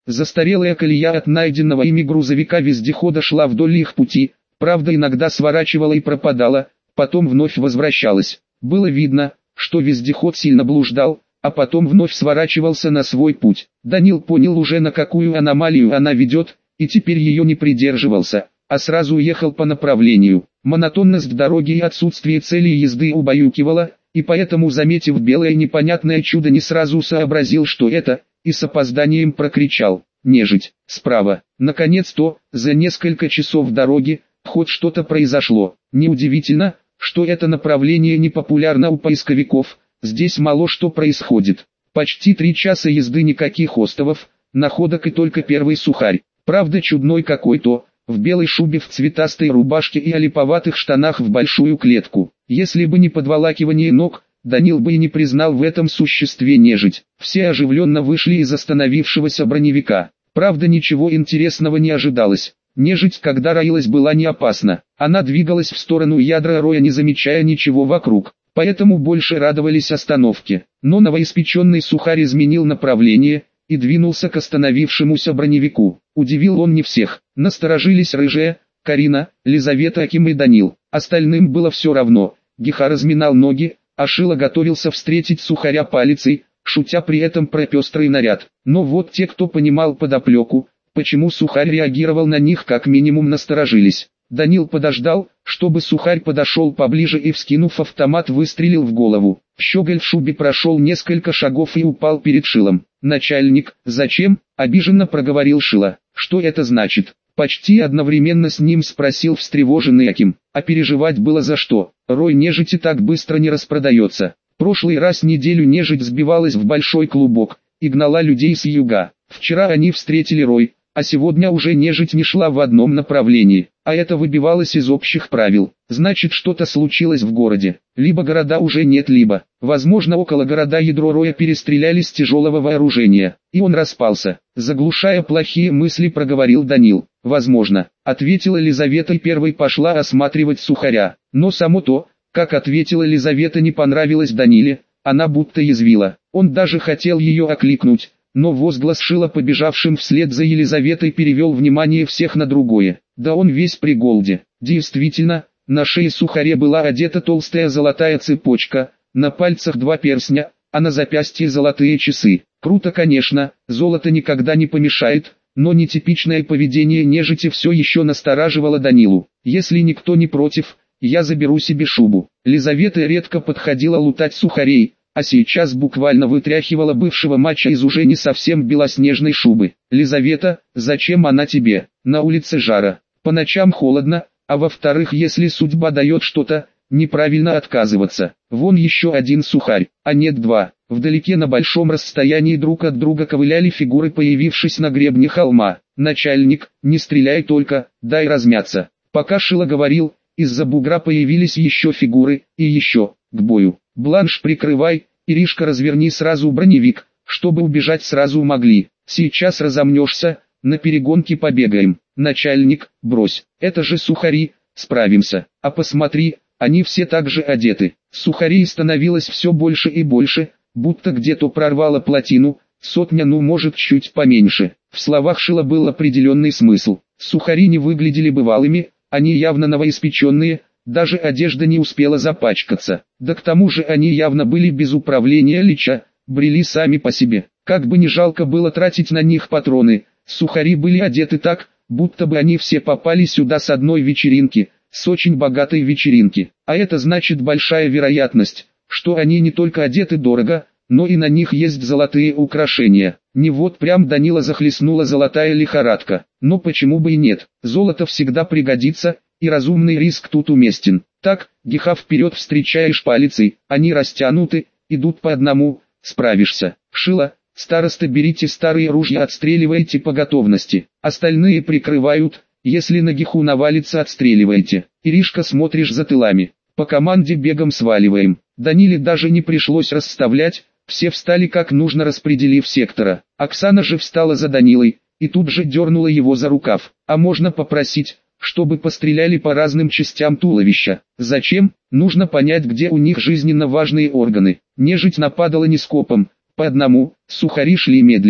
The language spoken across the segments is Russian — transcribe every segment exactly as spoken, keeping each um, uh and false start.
Застарелая колея от найденного ими грузовика-вездехода шла вдоль их пути, правда иногда сворачивала и пропадала, потом вновь возвращалась. Было видно, что вездеход сильно блуждал, а потом вновь сворачивался на свой путь. Данил понял уже, на какую аномалию она ведет, и теперь ее не придерживался, а сразу уехал по направлению. Монотонность дороги и отсутствие цели езды убаюкивало, и поэтому, заметив белое непонятное чудо, не сразу сообразил, что это, и с опозданием прокричал: «Нежить, справа!». Наконец-то, за несколько часов дороги, хоть что-то произошло. Неудивительно, что это направление не популярно у поисковиков, здесь мало что происходит. Почти три часа езды, никаких островов, находок и только первый сухарь. Правда чудной какой-то, в белой шубе, в цветастой рубашке и олиповатых штанах в большую клетку. Если бы не подволакивание ног, Данил бы и не признал в этом существе нежить. Все оживленно вышли из остановившегося броневика. Правда ничего интересного не ожидалось. Нежить, когда роилась, была не опасна. Она двигалась в сторону ядра роя, не замечая ничего вокруг. Поэтому больше радовались остановке. Но новоиспеченный сухарь изменил направление и двинулся к остановившемуся броневику. Удивил он не всех. Насторожились Рыжая, Карина, Лизавета, Аким и Данил. Остальным было все равно. Гиха разминал ноги, а Шила готовился встретить сухаря палицей, шутя при этом про пестрый наряд. Но вот те, кто понимал подоплеку, почему сухарь реагировал на них, как минимум насторожились. Данил подождал, чтобы сухарь подошел поближе и, вскинув автомат, выстрелил в голову. Щеголь в шубе прошел несколько шагов и упал перед Шилом. «Начальник, зачем?» – обиженно проговорил Шила. «Что это значит?» Почти одновременно с ним спросил встревоженный Аким. А переживать было за что? Рой нежити так быстро не распродается. Прошлый раз неделю нежить сбивалась в большой клубок и гнала людей с юга. Вчера они встретили рой, а сегодня уже нежить не шла в одном направлении, а это выбивалось из общих правил. Значит, что-то случилось в городе. Либо города уже нет, либо, возможно, около города ядро роя перестреляли с тяжелого вооружения, и он распался. Заглушая плохие мысли, проговорил Данил. «Возможно», — ответила Лизавета и первой пошла осматривать сухаря. Но само то, как ответила Лизавета, не понравилось Даниле, она будто язвила. Он даже хотел ее окликнуть, но возглас Шила, побежавшим вслед за Елизаветой, перевел внимание всех на другое. Да он весь при голде. Действительно, на шее сухаря была одета толстая золотая цепочка, на пальцах два перстня, а на запястье золотые часы. Круто, конечно, золото никогда не помешает, но нетипичное поведение нежити все еще настораживало Данилу. «Если никто не против, я заберу себе шубу». Лизавета редко подходила лутать сухарей, а сейчас буквально вытряхивала бывшего мачо из уже не совсем белоснежной шубы. «Лизавета, зачем она тебе? На улице жара, по ночам холодно, а во-вторых, если судьба дает что-то, неправильно отказываться. Вон еще один сухарь, а нет два». Вдалеке на большом расстоянии друг от друга ковыляли фигуры, появившись на гребне холма. «Начальник, не стреляй только, дай размяться». Пока Шила говорил, из-за бугра появились еще фигуры, и еще, к бою. «Бланш, прикрывай, Иришка, разверни сразу броневик, чтобы убежать сразу могли. Сейчас разомнешься, на перегонки побегаем». «Начальник, брось, это же сухари, справимся. А посмотри, они все так же одеты». Сухарей становилось все больше и больше, будто где-то прорвало плотину, сотня, ну может чуть поменьше. В словах Шила был определенный смысл. Сухари не выглядели бывалыми, они явно новоиспеченные, даже одежда не успела запачкаться. Да к тому же они явно были без управления лича, брели сами по себе. Как бы не жалко было тратить на них патроны, сухари были одеты так, будто бы они все попали сюда с одной вечеринки, с очень богатой вечеринки. А это значит большая вероятность, что они не только одеты дорого, но и на них есть золотые украшения. Не вот прям Данила захлестнула золотая лихорадка. Но почему бы и нет? Золото всегда пригодится, и разумный риск тут уместен. Так, Гиха, вперед, встречаешь палицей, они растянуты, идут по одному, справишься. Шила, староста, берите старые ружья, отстреливайте по готовности. Остальные прикрывают, если на Гиху навалится, отстреливайте. Иришка, смотришь за тылами. По команде бегом сваливаем. Даниле даже не пришлось расставлять, все встали как нужно, распределив сектора. Оксана же встала за Данилой, и тут же дернула его за рукав. А можно попросить, чтобы постреляли по разным частям туловища? Зачем? Нужно понять, где у них жизненно важные органы. Нежить нападала не скопом, по одному, сухари шли медленно.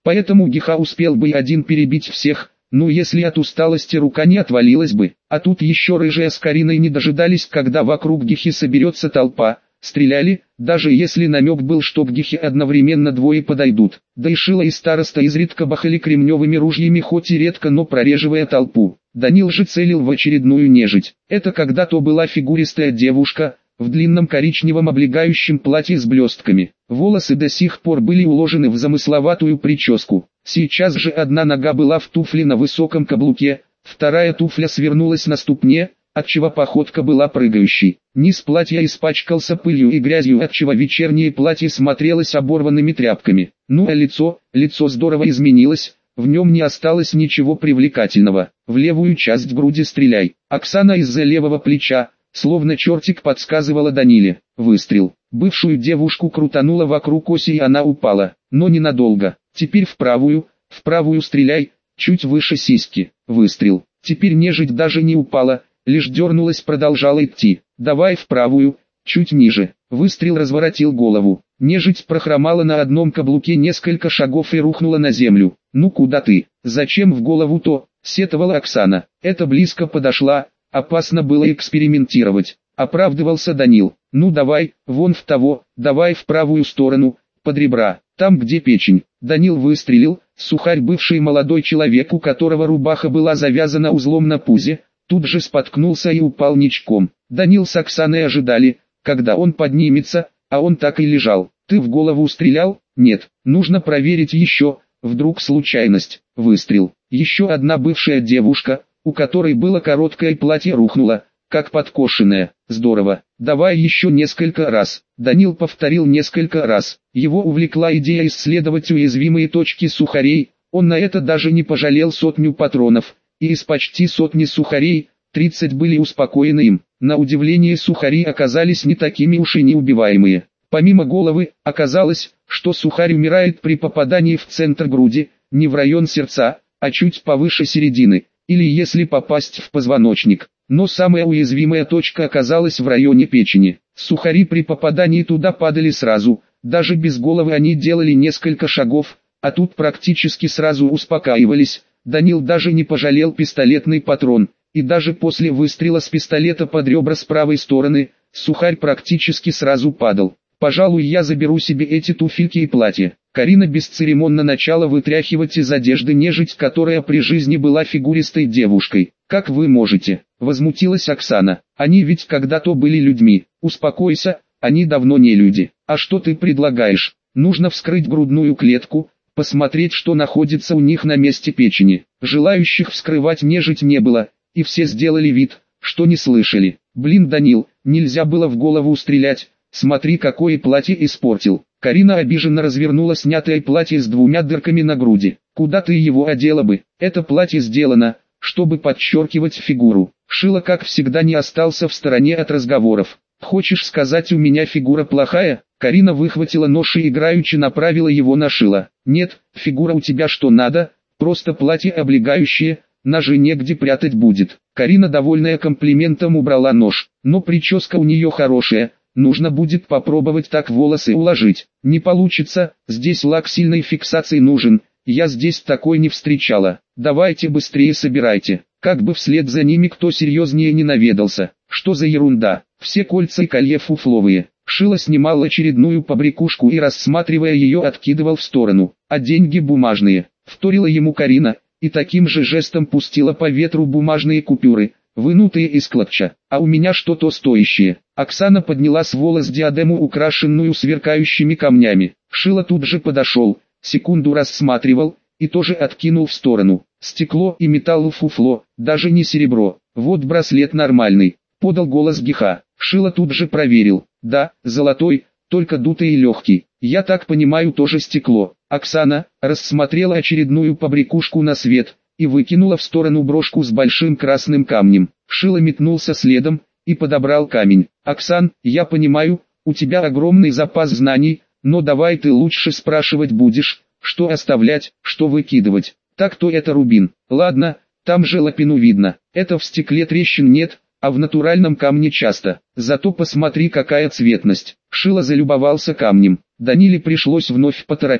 Поэтому Гиха успел бы и один перебить всех, ну если от усталости рука не отвалилась бы. А тут еще рыжая с Кариной не дожидались, когда вокруг Гихи соберется толпа. Стреляли, даже если намек был, что к Гихе одновременно двое подойдут. Да и Шила и староста изредка бахали кремневыми ружьями, хоть и редко, но прореживая толпу. Данил же целил в очередную нежить. Это когда-то была фигуристая девушка, в длинном коричневом облегающем платье с блестками. Волосы до сих пор были уложены в замысловатую прическу. Сейчас же одна нога была в туфле на высоком каблуке, вторая туфля свернулась на ступне, отчего походка была прыгающей. Низ платья испачкался пылью и грязью, отчего вечернее платье смотрелось оборванными тряпками. Ну а лицо, лицо здорово изменилось, в нем не осталось ничего привлекательного. В левую часть груди стреляй. Оксана из-за левого плеча, словно чертик, подсказывала Даниле. Выстрел. Бывшую девушку крутануло вокруг оси и она упала, но ненадолго. Теперь в правую, в правую стреляй, чуть выше сиськи. Выстрел. Теперь нежить даже не упала, лишь дернулась, продолжала идти. Давай в правую, чуть ниже. Выстрел разворотил голову. Нежить прохромала на одном каблуке несколько шагов и рухнула на землю. «Ну куда ты? Зачем в голову-то?» — сетовала Оксана. «Это близко подошла, опасно было экспериментировать», — оправдывался Данил. «Ну давай, вон в того, давай в правую сторону, под ребра, там где печень». Данил выстрелил. Сухарь, бывший молодой человек, у которого рубаха была завязана узлом на пузе, тут же споткнулся и упал ничком. Данил с Оксаной ожидали, когда он поднимется, а он так и лежал. «Ты в голову стрелял?» «Нет, нужно проверить еще, вдруг случайность». Выстрел. Еще одна бывшая девушка, у которой было короткое платье, рухнула, как подкошенная. «Здорово, давай еще несколько раз». Данил повторил несколько раз. Его увлекла идея исследовать уязвимые точки сухарей, он на это даже не пожалел сотню патронов, и из почти сотни сухарей, тридцать были успокоены им. На удивление сухари оказались не такими уж и неубиваемые. Помимо головы, оказалось, что сухарь умирает при попадании в центр груди, не в район сердца, а чуть повыше середины, или если попасть в позвоночник. Но самая уязвимая точка оказалась в районе печени. Сухари при попадании туда падали сразу, даже без головы они делали несколько шагов, а тут практически сразу успокаивались. Данил даже не пожалел пистолетный патрон, и даже после выстрела с пистолета под ребра с правой стороны, сухарь практически сразу падал. «Пожалуй, я заберу себе эти туфельки и платье». Карина бесцеремонно начала вытряхивать из одежды нежить, которая при жизни была фигуристой девушкой. «Как вы можете?» — возмутилась Оксана. «Они ведь когда-то были людьми». «Успокойся, они давно не люди». «А что ты предлагаешь?» «Нужно вскрыть грудную клетку, посмотреть, что находится у них на месте печени». Желающих вскрывать нежить не было, и все сделали вид, что не слышали. «Блин, Данил, нельзя было в голову стрелять, смотри, какое платье испортил». Карина обиженно развернула снятое платье с двумя дырками на груди. «Куда ты его одела бы? Это платье сделано, чтобы подчеркивать фигуру». Шила, как всегда, не остался в стороне от разговоров. «Хочешь сказать, у меня фигура плохая?» Карина выхватила нож и играючи направила его на Шила. «Нет, фигура у тебя что надо, просто платье облегающее, ножи негде прятать будет». Карина, довольная комплиментом, убрала нож. «Но прическа у нее хорошая, нужно будет попробовать так волосы уложить». «Не получится, здесь лак сильной фиксации нужен, я здесь такой не встречала». «Давайте быстрее собирайте». Как бы вслед за ними кто серьезнее не наведался. «Что за ерунда? Все кольца и колье фуфловые». Шила снимал очередную побрякушку и, рассматривая ее, откидывал в сторону. «А деньги бумажные», — вторила ему Карина, и таким же жестом пустила по ветру бумажные купюры, вынутые из клатча. «А у меня что-то стоящее». Оксана подняла с волос диадему, украшенную сверкающими камнями. Шила тут же подошел, секунду рассматривал, и тоже откинул в сторону. «Стекло и металл, фуфло, даже не серебро. Вот браслет нормальный», — подал голос Гиха. Шила тут же проверил. «Да, золотой, только дутый и легкий. Я так понимаю, тоже стекло». Оксана рассмотрела очередную побрякушку на свет и выкинула в сторону брошку с большим красным камнем. Шила метнулся следом и подобрал камень. «Оксан, я понимаю, у тебя огромный запас знаний, но давай ты лучше спрашивать будешь, что оставлять, что выкидывать. Так-то это рубин. Ладно, там же лапину видно. Это в стекле трещин нет, а в натуральном камне часто. Зато посмотри, какая цветность». Шила залюбовался камнем. Даниле пришлось вновь поторопить.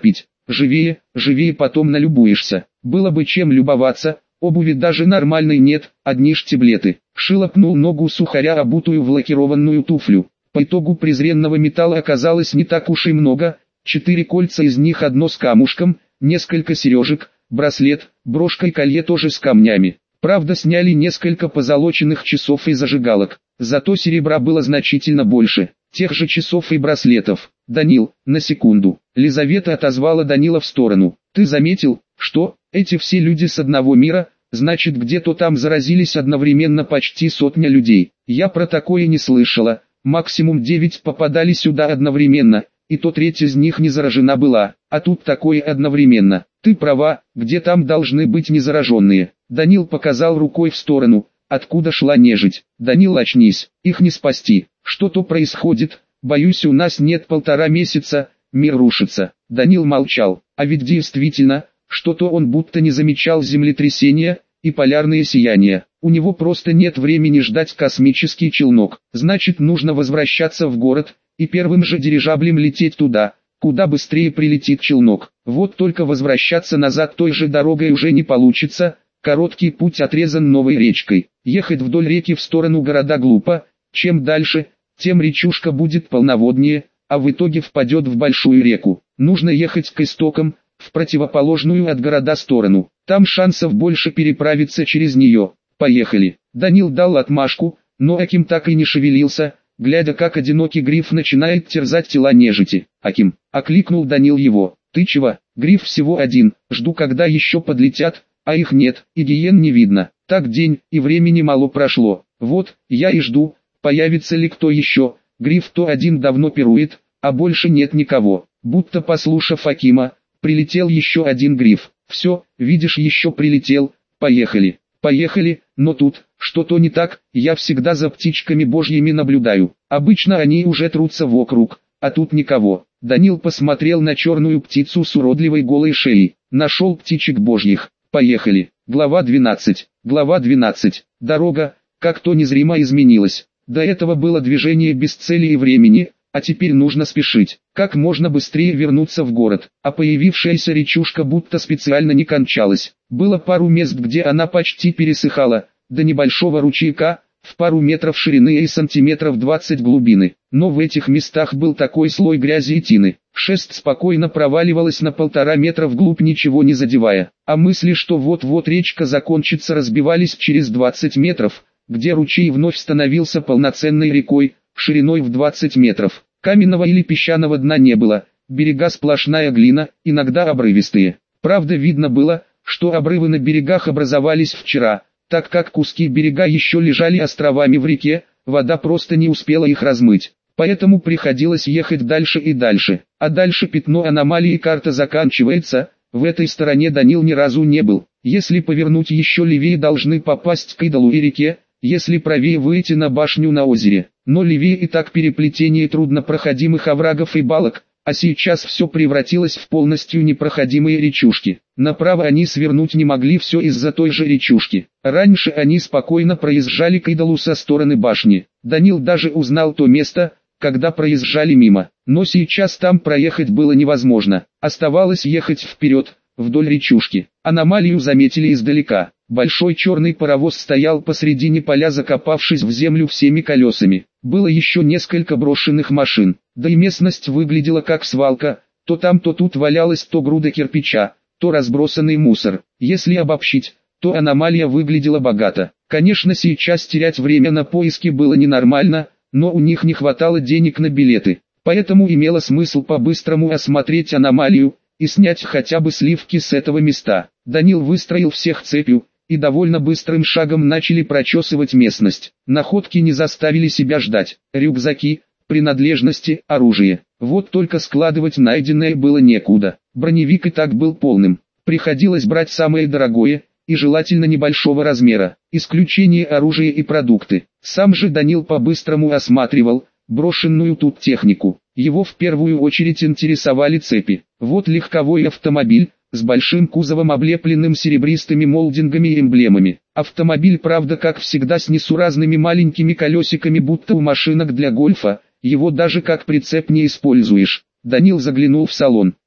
живее, живее, потом налюбуешься. Было бы чем любоваться, обуви даже нормальной нет, одни штиблеты. Шило пнул ногу сухаря, обутую в лакированную туфлю. По итогу презренного металла оказалось не так уж и много, четыре кольца, из них одно с камушком, несколько сережек, браслет, брошка и колье тоже с камнями. Правда, сняли несколько позолоченных часов и зажигалок, зато серебра было значительно больше, тех же часов и браслетов. «Данил, на секунду». Лизавета отозвала Данила в сторону. «Ты заметил, что эти все люди с одного мира, значит где-то там заразились одновременно почти сотня людей? Я про такое не слышала, максимум девять попадали сюда одновременно, и то треть из них не заражена была, а тут такое одновременно. Ты права, где там должны быть незараженные». Данил показал рукой в сторону, откуда шла нежить. «Данил, очнись, их не спасти. Что-то происходит, боюсь, у нас нет полтора месяца, мир рушится». Данил молчал, а ведь действительно, что-то он будто не замечал землетрясения и полярные сияния. У него просто нет времени ждать космический челнок. Значит, нужно возвращаться в город и первым же дирижаблем лететь туда, куда быстрее прилетит челнок. Вот только возвращаться назад той же дорогой уже не получится. Короткий путь отрезан новой речкой. Ехать вдоль реки в сторону города глупо. Чем дальше, тем речушка будет полноводнее, а в итоге впадет в большую реку. Нужно ехать к истокам, в противоположную от города сторону. Там шансов больше переправиться через нее. Поехали. Данил дал отмашку, но Аким так и не шевелился, глядя, как одинокий гриф начинает терзать тела нежити. «Аким!» — окликнул Данил его. «Ты чего? Гриф всего один, жду, когда еще подлетят, а их нет, и гиен не видно. Так день, и времени мало прошло. Вот, я и жду, появится ли кто еще. Гриф-то один давно пирует, а больше нет никого». Будто послушав Акима, прилетел еще один гриф. «Все, видишь, еще прилетел, поехали». «Поехали, но тут, что-то не так, я всегда за птичками божьими наблюдаю. Обычно они уже трутся вокруг, а тут никого». Данил посмотрел на черную птицу с уродливой голой шеей. «Нашел птичек божьих. Поехали». Глава двенадцать. Глава двенадцать. Дорога, как-то незримо изменилась. До этого было движение без цели и времени, а теперь нужно спешить. Как можно быстрее вернуться в город. А появившаяся речушка будто специально не кончалась. Было пару мест, где она почти пересыхала, до небольшого ручейка, в пару метров ширины и сантиметров двадцать глубины. Но в этих местах был такой слой грязи и тины. Шест спокойно проваливалась на полтора метра вглубь, ничего не задевая. А мысли, что вот-вот речка закончится, разбивались через двадцать метров, где ручей вновь становился полноценной рекой, шириной в двадцать метров. Каменного или песчаного дна не было, берега сплошная глина, иногда обрывистые. Правда, видно было, что обрывы на берегах образовались вчера, так как куски берега еще лежали островами в реке, вода просто не успела их размыть. Поэтому приходилось ехать дальше и дальше. А дальше пятно аномалии карта заканчивается, в этой стороне Данил ни разу не был. Если повернуть еще левее, должны попасть к идолу и реке, если правее выйти на башню на озере. Но левее и так переплетение труднопроходимых оврагов и балок, а сейчас все превратилось в полностью непроходимые речушки. Направо они свернуть не могли, все из-за той же речушки. Раньше они спокойно проезжали к идолу со стороны башни. Данил даже узнал то место, когда проезжали мимо. Но сейчас там проехать было невозможно. Оставалось ехать вперед, вдоль речушки. Аномалию заметили издалека. Большой черный паровоз стоял посредине поля, закопавшись в землю всеми колесами. Было еще несколько брошенных машин, да и местность выглядела как свалка, то там, то тут валялась то груда кирпича, то разбросанный мусор. Если обобщить, то аномалия выглядела богато. Конечно, сейчас терять время на поиски было ненормально, но у них не хватало денег на билеты. Поэтому имело смысл по-быстрому осмотреть аномалию и снять хотя бы сливки с этого места. Данил выстроил всех цепью, и довольно быстрым шагом начали прочесывать местность. Находки не заставили себя ждать. Рюкзаки, принадлежности, оружие. Вот только складывать найденное было некуда. Броневик и так был полным. Приходилось брать самое дорогое, и желательно небольшого размера. Исключение оружия и продукты. Сам же Данил по-быстрому осматривал брошенную тут технику. Его в первую очередь интересовали цепи. Вот легковой автомобиль, с большим кузовом, облепленным серебристыми молдингами и эмблемами. Автомобиль, правда, как всегда, с несуразными маленькими колесиками, будто у машинок для гольфа, его даже как прицеп не используешь. Данил заглянул в салон.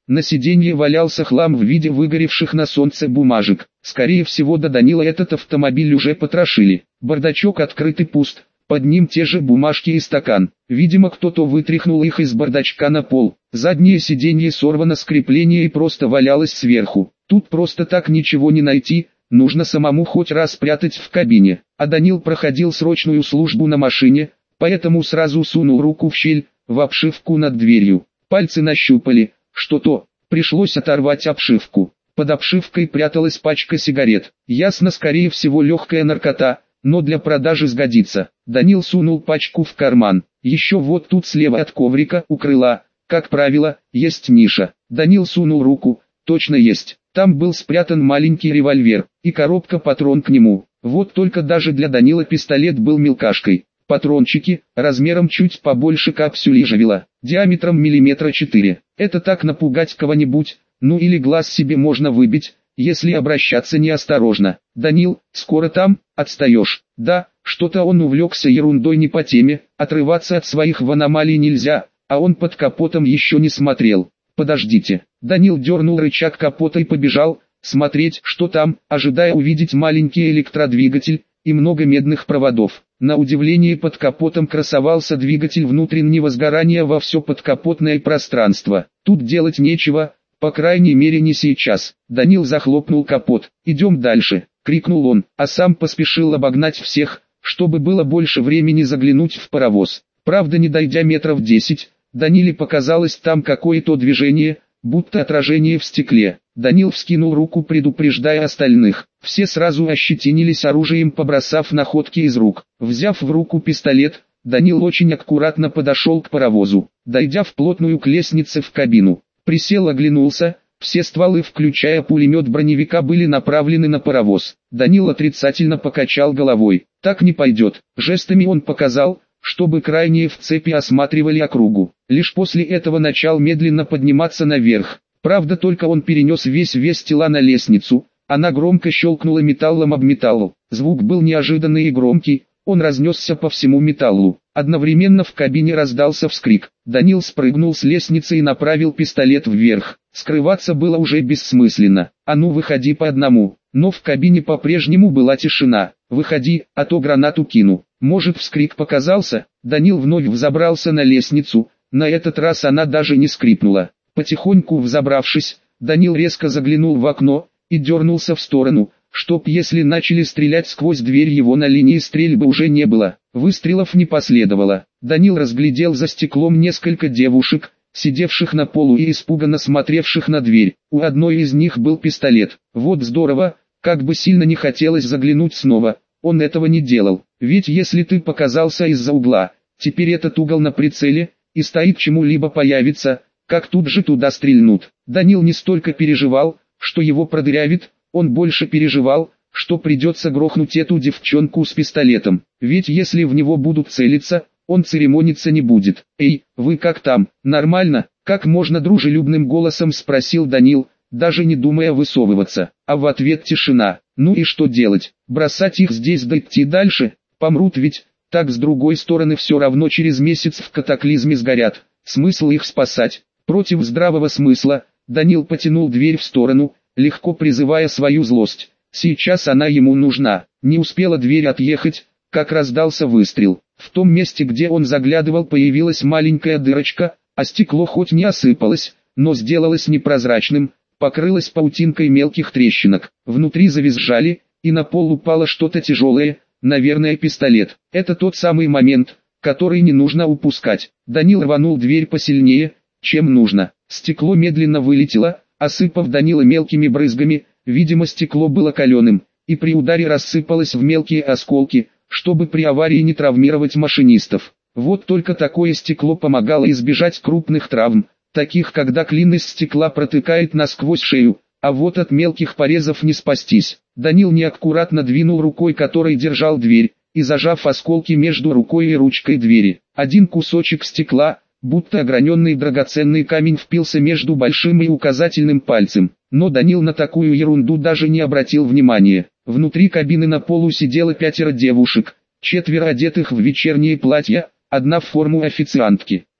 На сиденье валялся хлам в виде выгоревших на солнце бумажек. Скорее всего, до Данила этот автомобиль уже потрошили. Бардачок открыт и пуст. Под ним те же бумажки и стакан. Видимо, кто-то вытряхнул их из бардачка на пол. Заднее сиденье сорвано с крепления и просто валялось сверху. Тут просто так ничего не найти, нужно самому хоть раз спрятать в кабине. А Данил проходил срочную службу на машине, поэтому сразу сунул руку в щель, в обшивку над дверью. Пальцы нащупали что-то, пришлось оторвать обшивку. Под обшивкой пряталась пачка сигарет. Ясно, скорее всего, легкая наркота, но для продажи сгодится. Данил сунул пачку в карман. Еще вот тут слева от коврика у крыла, как правило, есть ниша. Данил сунул руку, точно есть. Там был спрятан маленький револьвер и коробка патрон к нему. Вот только даже для Данила пистолет был мелкашкой. Патрончики, размером чуть побольше капсюли Жавела, диаметром миллиметра четыре. Это так напугать кого-нибудь, ну или глаз себе можно выбить, если обращаться неосторожно. Данил, скоро там, отстаешь. Да, что-то он увлекся ерундой не по теме, отрываться от своих в аномалии нельзя, а он под капотом еще не смотрел. Подождите. Данил дернул рычаг капота и побежал, смотреть, что там, ожидая увидеть маленький электродвигатель и много медных проводов. На удивление под капотом красовался двигатель внутреннего сгорания во все подкапотное пространство. Тут делать нечего, по крайней мере не сейчас. Данил захлопнул капот. «Идем дальше», — крикнул он, а сам поспешил обогнать всех, чтобы было больше времени заглянуть в паровоз. Правда, не дойдя метров десять, Даниле показалось там какое-то движение, будто отражение в стекле. Данил вскинул руку, предупреждая остальных. Все сразу ощетинились оружием, побросав находки из рук. Взяв в руку пистолет, Данил очень аккуратно подошел к паровозу. Дойдя вплотную к лестнице в кабину, присел, оглянулся. Все стволы, включая пулемет броневика, были направлены на паровоз. Данил отрицательно покачал головой. «Так не пойдет». Жестами он показал, чтобы крайние в цепи осматривали округу. Лишь после этого начал медленно подниматься наверх. Правда, только он перенес весь вес тела на лестницу. Она громко щелкнула металлом об металл. Звук был неожиданный и громкий, он разнесся по всему металлу. Одновременно в кабине раздался вскрик. Данил спрыгнул с лестницы и направил пистолет вверх. Скрываться было уже бессмысленно. «А ну, выходи по одному». Но в кабине по-прежнему была тишина. «Выходи, а то гранату кину». Может, вскрик показался? Данил вновь взобрался на лестницу. На этот раз она даже не скрипнула. Потихоньку взобравшись, Данил резко заглянул в окно и дернулся в сторону, чтоб если начали стрелять сквозь дверь, его на линии стрельбы уже не было. Выстрелов не последовало. Данил разглядел за стеклом несколько девушек, сидевших на полу и испуганно смотревших на дверь. У одной из них был пистолет. Вот здорово, как бы сильно не хотелось заглянуть снова, он этого не делал. Ведь если ты показался из-за угла, теперь этот угол на прицеле, и стоит чему-либо появиться, как тут же туда стрельнут. Данил не столько переживал, что его продырявит, он больше переживал, что придется грохнуть эту девчонку с пистолетом. Ведь если в него будут целиться, он церемониться не будет. «Эй, вы как там, нормально?» — как можно дружелюбным голосом спросил Данил, даже не думая высовываться. А в ответ тишина. «Ну и что делать? Бросать их здесь да идти дальше? Помрут ведь, так с другой стороны все равно через месяц в катаклизме сгорят. Смысл их спасать?» Против здравого смысла, Данил потянул дверь в сторону, легко призывая свою злость. Сейчас она ему нужна. Не успела дверь отъехать, как раздался выстрел. В том месте, где он заглядывал, появилась маленькая дырочка, а стекло хоть не осыпалось, но сделалось непрозрачным, покрылось паутинкой мелких трещинок. Внутри завизжали, и на пол упало что-то тяжелое, наверное, пистолет. Это тот самый момент, который не нужно упускать. Данил рванул дверь посильнее, чем нужно. Стекло медленно вылетело, осыпав Данила мелкими брызгами. Видимо, стекло было каленым, и при ударе рассыпалось в мелкие осколки, чтобы при аварии не травмировать машинистов. Вот только такое стекло помогало избежать крупных травм, таких, когда клин из стекла протыкает насквозь шею, а вот от мелких порезов не спастись. Данил неаккуратно двинул рукой, которой держал дверь, и зажав осколки между рукой и ручкой двери. Один кусочек стекла, будто ограненный драгоценный камень, впился между большим и указательным пальцем. Но Данил на такую ерунду даже не обратил внимания. Внутри кабины на полу сидело пятеро девушек, четверо одетых в вечерние платья, одна в форму официантки.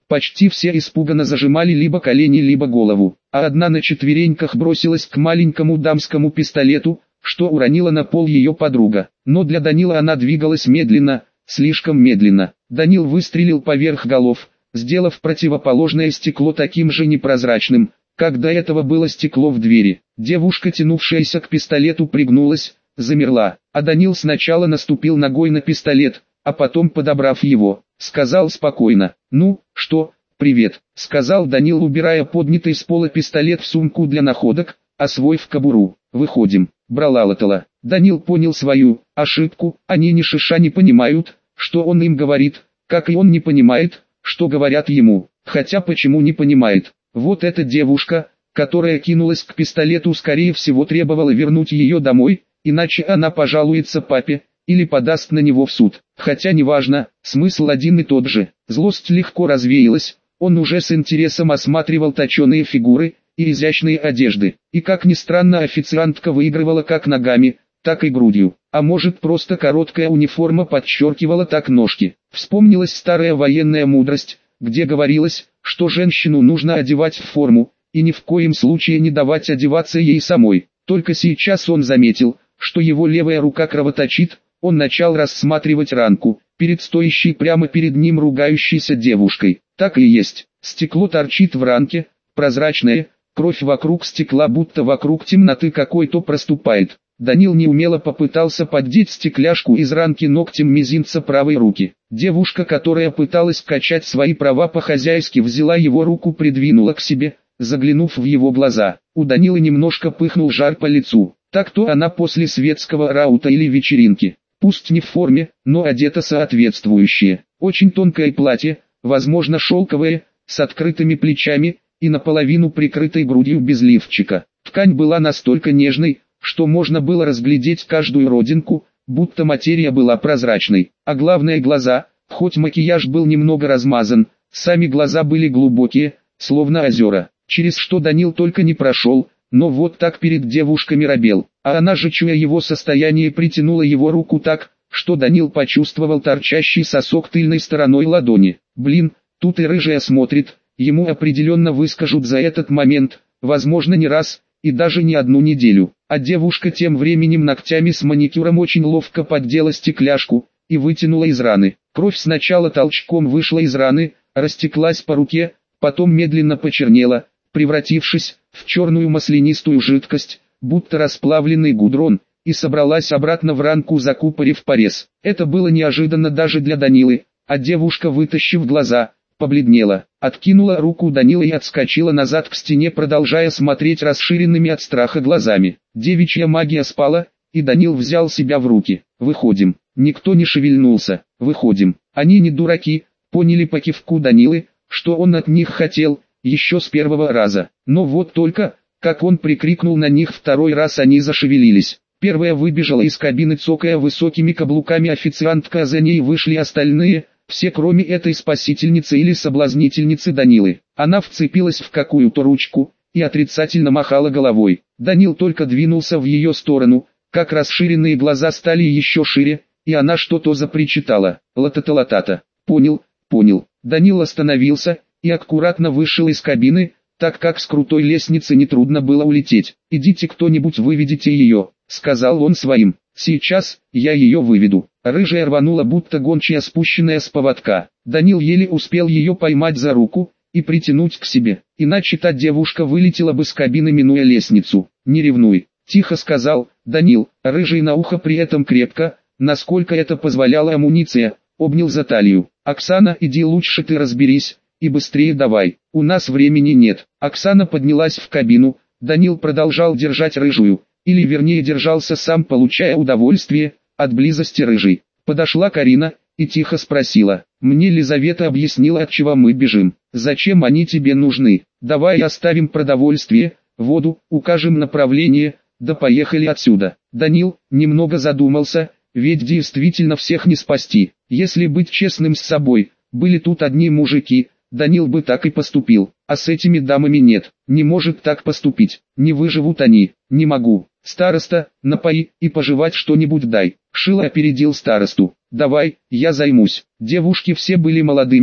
Почти все испуганно зажимали либо колени, либо голову, а одна на четвереньках бросилась к маленькому дамскому пистолету, что уронила на пол ее подруга. Но для Данила она двигалась медленно, слишком медленно. Данил выстрелил поверх голов, сделав противоположное стекло таким же непрозрачным, как до этого было стекло в двери. Девушка, тянувшаяся к пистолету, пригнулась, замерла, а Данил сначала наступил ногой на пистолет, а потом, подобрав его, сказал спокойно: «Ну, что, привет», — сказал Данил, убирая поднятый с пола пистолет в сумку для находок, а свой в кобуру. «Выходим, Бралалатала». Данил понял свою ошибку, они ни шиша не понимают, что он им говорит, как и он не понимает, что говорят ему, хотя почему не понимает. Вот эта девушка, которая кинулась к пистолету, скорее всего требовала вернуть ее домой, иначе она пожалуется папе, или подаст на него в суд. Хотя неважно, смысл один и тот же. Злость легко развеялась, он уже с интересом осматривал точеные фигуры и изящные одежды. И как ни странно, официантка выигрывала как ногами, так и грудью. А может, просто короткая униформа подчеркивала так ножки. Вспомнилась старая военная мудрость, где говорилось, что женщину нужно одевать в форму, и ни в коем случае не давать одеваться ей самой. Только сейчас он заметил, что его левая рука кровоточит. Он начал рассматривать ранку, перед стоящей прямо перед ним ругающейся девушкой. Так и есть, стекло торчит в ранке, прозрачное, кровь вокруг стекла будто вокруг темноты какой-то проступает. Данил неумело попытался поддеть стекляшку из ранки ногтем мизинца правой руки. Девушка, которая пыталась качать свои права по-хозяйски, взяла его руку, придвинула к себе, заглянув в его глаза. У Данила немножко пыхнул жар по лицу. Так-то она после светского раута или вечеринки. Пусть не в форме, но одета соответствующее. Очень тонкое платье, возможно шелковое, с открытыми плечами и наполовину прикрытой грудью без лифчика. Ткань была настолько нежной, что можно было разглядеть каждую родинку, будто материя была прозрачной. А главное, глаза, хоть макияж был немного размазан, сами глаза были глубокие, словно озера, через что Данил только не прошел, но вот так перед девушками робел. А она же, чуя его состояние, притянула его руку так, что Данил почувствовал торчащий сосок тыльной стороной ладони. Блин, тут и рыжая смотрит, ему определенно выскажут за этот момент, возможно не раз, и даже не одну неделю. А девушка тем временем ногтями с маникюром очень ловко поддела стекляшку и вытянула из раны. Кровь сначала толчком вышла из раны, растеклась по руке, потом медленно почернела, превратившись в черную маслянистую жидкость, будто расплавленный гудрон, и собралась обратно в ранку, закупорив порез. Это было неожиданно даже для Данилы, а девушка, вытащив глаза, побледнела, откинула руку Данила и отскочила назад к стене, продолжая смотреть расширенными от страха глазами. Девичья магия спала, и Данил взял себя в руки. «Выходим». Никто не шевельнулся. «Выходим». Они не дураки, поняли по кивку Данилы, что он от них хотел, еще с первого раза. Но вот только, как он прикрикнул на них второй раз, они зашевелились. Первая выбежала из кабины, цокая высокими каблуками официантка, а за ней вышли остальные, все кроме этой спасительницы или соблазнительницы Данилы. Она вцепилась в какую-то ручку и отрицательно махала головой. Данил только двинулся в ее сторону, как расширенные глаза стали еще шире, и она что-то запричитала. «Латата-латата». «Понял, понял». Данил остановился и аккуратно вышел из кабины, так как с крутой лестницы нетрудно было улететь. «Идите кто-нибудь, выведите ее», — сказал он своим. «Сейчас, я ее выведу». Рыжая рванула, будто гончая, спущенная с поводка. Данил еле успел ее поймать за руку и притянуть к себе, иначе та девушка вылетела бы с кабины, минуя лестницу. «Не ревнуй», — тихо сказал Данил. Рыжий на ухо при этом крепко, насколько это позволяла амуниция, обнял за талию. «Оксана, иди лучше ты разберись, и быстрее давай, у нас времени нет». Оксана поднялась в кабину, Данил продолжал держать рыжую, или вернее держался сам, получая удовольствие от близости рыжей. Подошла Карина и тихо спросила: «Мне Лизавета объяснила, от чего мы бежим. Зачем они тебе нужны? Давай оставим продовольствие, воду, укажем направление, да поехали отсюда». Данил немного задумался, ведь действительно всех не спасти. Если быть честным с собой, были тут одни мужики, Данил бы так и поступил, а с этими дамами нет, не может так поступить, не выживут они. «Не могу. Староста, напои и пожевать что-нибудь дай». Шила опередил старосту. «Давай, я займусь». Девушки все были молодыми,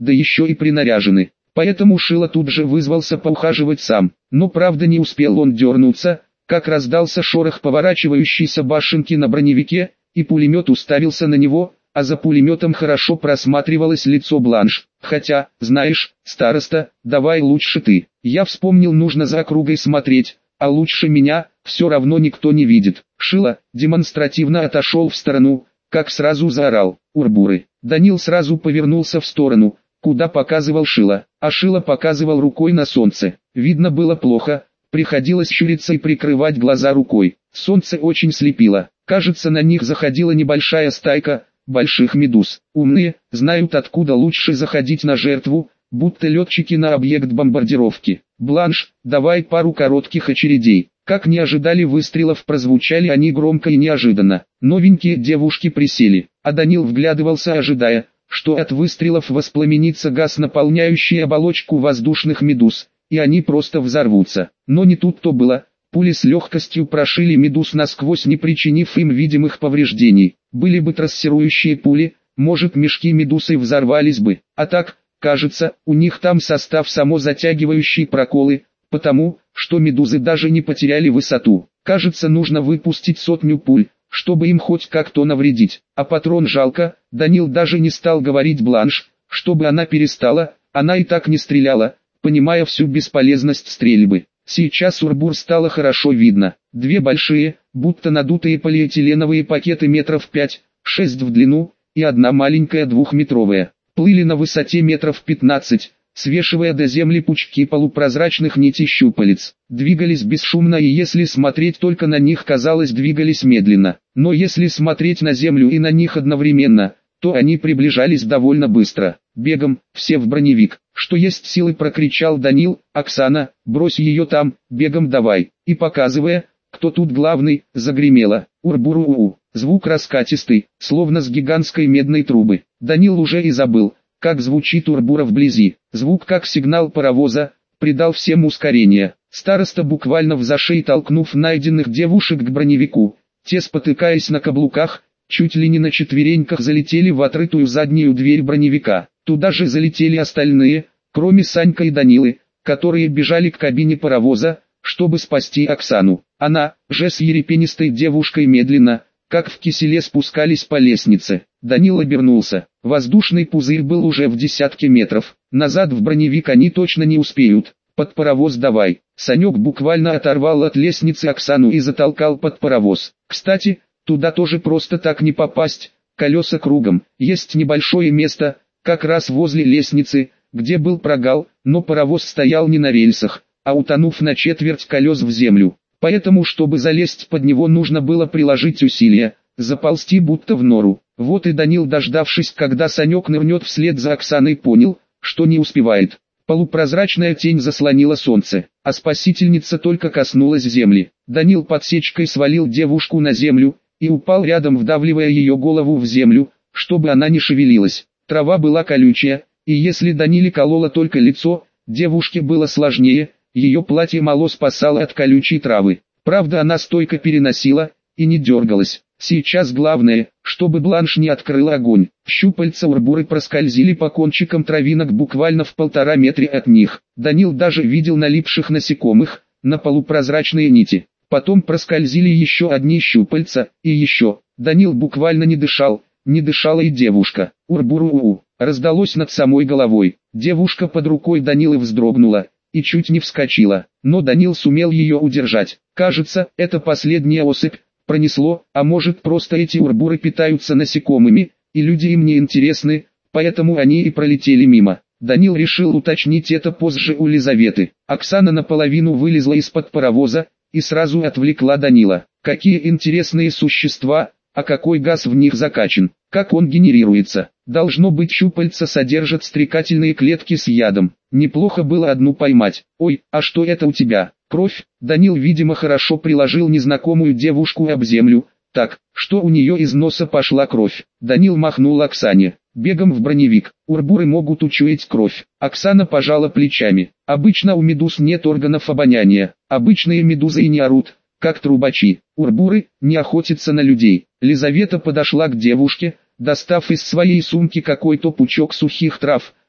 да еще и принаряжены. Поэтому Шила тут же вызвался поухаживать сам. Но правда не успел он дернуться, как раздался шорох поворачивающейся башенки на броневике, и пулемет уставился на него, а за пулеметом хорошо просматривалось лицо Бланш. Хотя, знаешь, староста, давай лучше ты. Я вспомнил, нужно за округой смотреть, а лучше меня, все равно никто не видит. Шила демонстративно отошел в сторону, как сразу заорал: «Урбуры!». Данил сразу повернулся в сторону, куда показывал Шила, а Шила показывал рукой на солнце. Видно было плохо, приходилось щуриться и прикрывать глаза рукой. Солнце очень слепило, кажется, на них заходила небольшая стайка больших медуз. Умные, знают, откуда лучше заходить на жертву, будто летчики на объект бомбардировки. «Бланш, давай пару коротких очередей». Как не ожидали выстрелов, прозвучали они громко и неожиданно. Новенькие девушки присели, а Данил вглядывался, ожидая, что от выстрелов воспламенится газ, наполняющий оболочку воздушных медуз, и они просто взорвутся. Но не тут-то было. Пули с легкостью прошили медуз насквозь, не причинив им видимых повреждений. Были бы трассирующие пули, может, мешки медузы взорвались бы. А так, кажется, у них там состав самозатягивающий проколы, потому, что медузы даже не потеряли высоту. Кажется, нужно выпустить сотню пуль, чтобы им хоть как-то навредить. А патрон жалко. Данил даже не стал говорить Бланш, чтобы она перестала, она и так не стреляла, понимая всю бесполезность стрельбы. Сейчас Урбур стало хорошо видно. Две большие, будто надутые полиэтиленовые пакеты метров пять-шесть в длину, и одна маленькая двухметровая, плыли на высоте метров пятнадцать, свешивая до земли пучки полупрозрачных нитей щупалец. Двигались бесшумно, и если смотреть только на них, казалось, двигались медленно. Но если смотреть на землю и на них одновременно, то они приближались довольно быстро. «Бегом, все в броневик!» Что есть силы, прокричал Данил. «Оксана, брось ее там, бегом давай!» И показывая, кто тут главный, загремело: «Урбуру-у-у!». Звук раскатистый, словно с гигантской медной трубы. Данил уже и забыл, как звучит Урбура вблизи. Звук, как сигнал паровоза, придал всем ускорение. Староста буквально взошей, толкнув найденных девушек к броневику. Те, спотыкаясь на каблуках, чуть ли не на четвереньках, залетели в открытую заднюю дверь броневика. Туда же залетели остальные, кроме Санька и Данилы, которые бежали к кабине паровоза, чтобы спасти Оксану. Она же с ерепенистой девушкой медленно, как в киселе, спускались по лестнице. Данил обернулся. Воздушный пузырь был уже в десятке метров. Назад в броневик они точно не успеют. «Под паровоз давай». Санек буквально оторвал от лестницы Оксану и затолкал под паровоз. Кстати, туда тоже просто так не попасть. Колеса кругом. Есть небольшое место, как раз возле лестницы, где был прогал, но паровоз стоял не на рельсах, а утонув на четверть колес в землю. Поэтому, чтобы залезть под него, нужно было приложить усилия, заползти будто в нору. Вот и Данил, дождавшись, когда Санек нырнет вслед за Оксаной, понял, что не успевает. Полупрозрачная тень заслонила солнце, а спасительница только коснулась земли. Данил подсечкой свалил девушку на землю и упал рядом, вдавливая ее голову в землю, чтобы она не шевелилась. Трава была колючая, и если Даниле кололо только лицо, девушке было сложнее. Ее платье мало спасало от колючей травы. Правда, она стойко переносила и не дергалась. Сейчас главное, чтобы Бланш не открыла огонь. Щупальца Урбуры проскользили по кончикам травинок буквально в полтора метра от них. Данил даже видел налипших насекомых на полупрозрачные нити. Потом проскользили еще одни щупальца, и еще. Данил буквально не дышал, не дышала и девушка. «Урбуру-у-у!» раздалось над самой головой. Девушка под рукой Данилы вздрогнула и чуть не вскочила, но Данил сумел ее удержать. Кажется, это последняя особь. Пронесло, а может, просто эти урбуры питаются насекомыми, и люди им не интересны, поэтому они и пролетели мимо. Данил решил уточнить это позже у Лизаветы. Оксана наполовину вылезла из-под паровоза и сразу отвлекла Данила. Какие интересные существа, а какой газ в них закачан, как он генерируется. Должно быть, щупальца содержат стрекательные клетки с ядом. Неплохо было одну поймать. «Ой, а что это у тебя? Кровь?» Данил, видимо, хорошо приложил незнакомую девушку об землю, так, что у нее из носа пошла кровь. Данил махнул Оксане. «Бегом в броневик, урбуры могут учуять кровь». Оксана пожала плечами. «Обычно у медуз нет органов обоняния. Обычные медузы и не орут, как трубачи. Урбуры не охотятся на людей». Лизавета подошла к девушке, достав из своей сумки какой-то пучок сухих трав,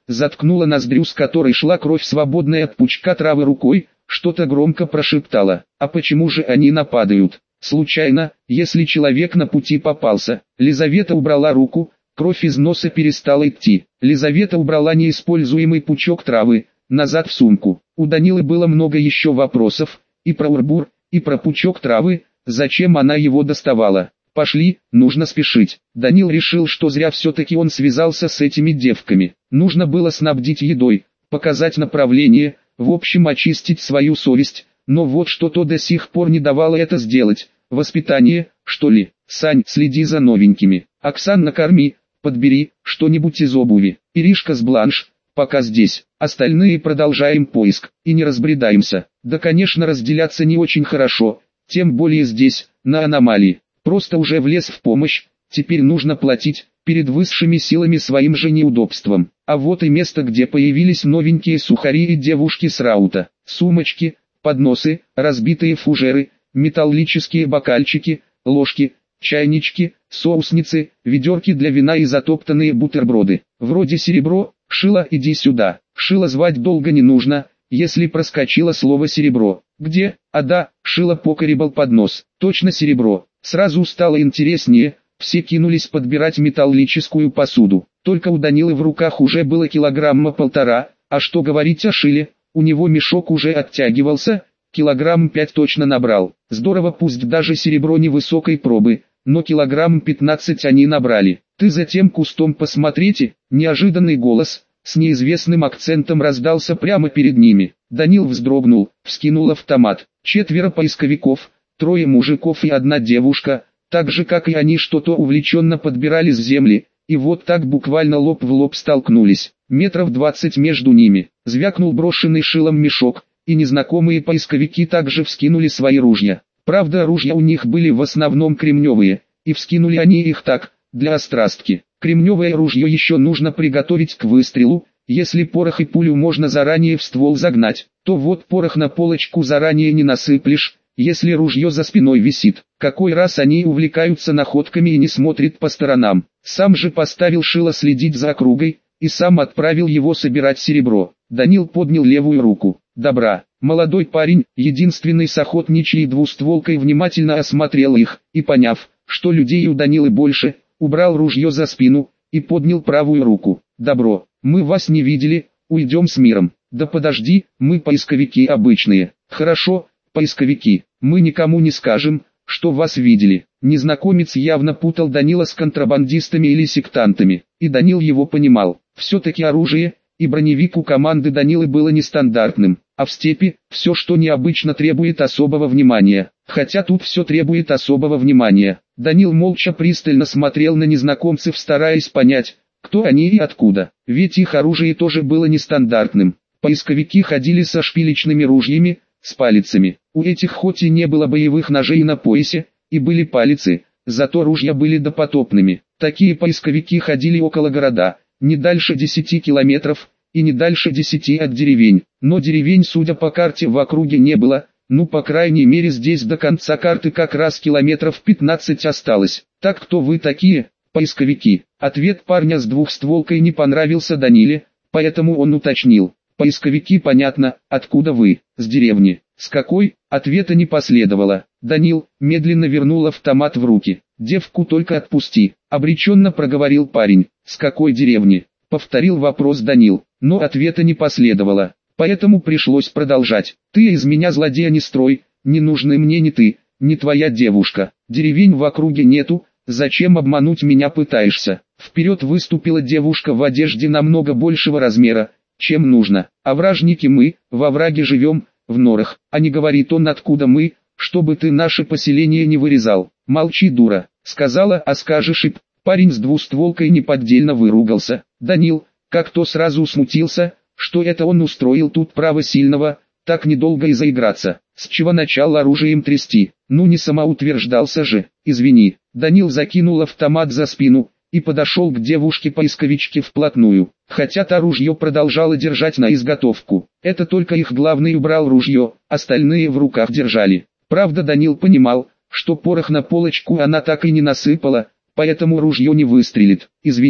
заткнула ноздрю, с которой шла кровь, свободная от пучка травы рукой, что-то громко прошептала. А почему же они нападают? Случайно, если человек на пути попался. Лизавета убрала руку, кровь из носа перестала идти. Лизавета убрала неиспользуемый пучок травы назад в сумку. У Данилы было много еще вопросов, и про урбур, и про пучок травы, зачем она его доставала. Пошли, нужно спешить. Данил решил, что зря все-таки он связался с этими девками. Нужно было снабдить едой, показать направление, в общем очистить свою совесть, но вот что-то до сих пор не давало это сделать. Воспитание, что ли? Сань, следи за новенькими. Оксан, накорми, подбери что-нибудь из обуви. Иришка с Бланш, пока здесь. Остальные продолжаем поиск, и не разбредаемся. Да, конечно, разделяться не очень хорошо, тем более здесь, на аномалии. Просто уже влез в помощь, теперь нужно платить, перед высшими силами, своим же неудобством. А вот и место, где появились новенькие сухари и девушки с раута. Сумочки, подносы, разбитые фужеры, металлические бокальчики, ложки, чайнички, соусницы, ведерки для вина и затоптанные бутерброды. Вроде серебро. Шила, иди сюда. Шила звать долго не нужно, если проскочило слово серебро. Где? А да, Шила покоребал поднос. Точно серебро. Сразу стало интереснее, все кинулись подбирать металлическую посуду. Только у Данилы в руках уже было килограмма полтора, а что говорить о Шиле, у него мешок уже оттягивался, килограмм пять точно набрал. Здорово, пусть даже серебро невысокой пробы, но килограмм пятнадцать они набрали. Ты за тем кустом посмотрите, неожиданный голос, с неизвестным акцентом раздался прямо перед ними. Данил вздрогнул, вскинул автомат. Четверо поисковиков, трое мужиков и одна девушка, так же как и они, что-то увлеченно подбирали с земли, и вот так буквально лоб в лоб столкнулись. Метров двадцать между ними, звякнул брошенный Шилом мешок, и незнакомые поисковики также вскинули свои ружья. Правда, ружья у них были в основном кремневые, и вскинули они их так, для острастки. Кремневое ружье еще нужно приготовить к выстрелу, если порох и пулю можно заранее в ствол загнать, то вот порох на полочку заранее не насыплешь, если ружье за спиной висит. Какой раз они увлекаются находками и не смотрят по сторонам. Сам же поставил Шила следить за округой, и сам отправил его собирать серебро. Данил поднял левую руку. Добра. Молодой парень, единственный с охотничьей двустволкой, внимательно осмотрел их, и поняв, что людей у Данилы больше, убрал ружье за спину, и поднял правую руку. Добро, мы вас не видели, уйдем с миром. Да подожди, мы поисковики обычные. Хорошо, поисковики, мы никому не скажем, что вас видели. Незнакомец явно путал Данила с контрабандистами или сектантами, и Данил его понимал. Все-таки оружие и броневик у команды Данилы было нестандартным, а в степи все, что необычно, требует особого внимания. Хотя тут все требует особого внимания. Данил молча пристально смотрел на незнакомцев, стараясь понять, кто они и откуда, ведь их оружие тоже было нестандартным. Поисковики ходили со шпилечными ружьями, с палицами. У этих хоть и не было боевых ножей на поясе, и были палицы, зато ружья были допотопными. Такие поисковики ходили около города, не дальше десяти километров, и не дальше десяти от деревень. Но деревень, судя по карте, в округе не было, ну по крайней мере здесь до конца карты как раз километров пятнадцать осталось. Так кто вы такие, поисковики? Ответ парня с двухстволкой не понравился Даниле, поэтому он уточнил. Поисковики, понятно, откуда вы? С деревни. С какой? Ответа не последовало. Данил медленно вернул автомат в руки. Девку только отпусти, обреченно проговорил парень. С какой деревни? Повторил вопрос Данил, но ответа не последовало. Поэтому пришлось продолжать. Ты из меня злодея не строй, не нужны мне ни ты, ни твоя девушка. Деревень в округе нету, зачем обмануть меня пытаешься? Вперед выступила девушка в одежде намного большего размера, чем нужно. Овражники мы, во враге живем, в норах, а не говорит он откуда мы, чтобы ты наше поселение не вырезал. Молчи, дура, сказала, а скажешь и п. Парень с двустволкой неподдельно выругался. Данил, как то сразу смутился, что это он устроил тут право сильного, так недолго и заиграться. С чего начал оружием трясти? Ну не самоутверждался же, извини. Данил закинул автомат за спину и подошел к девушке-поисковичке вплотную, хотя та ружье продолжала держать на изготовку. Это только их главный убрал ружье, остальные в руках держали. Правда, Данил понимал, что порох на полочку она так и не насыпала, поэтому ружье не выстрелит. Извини,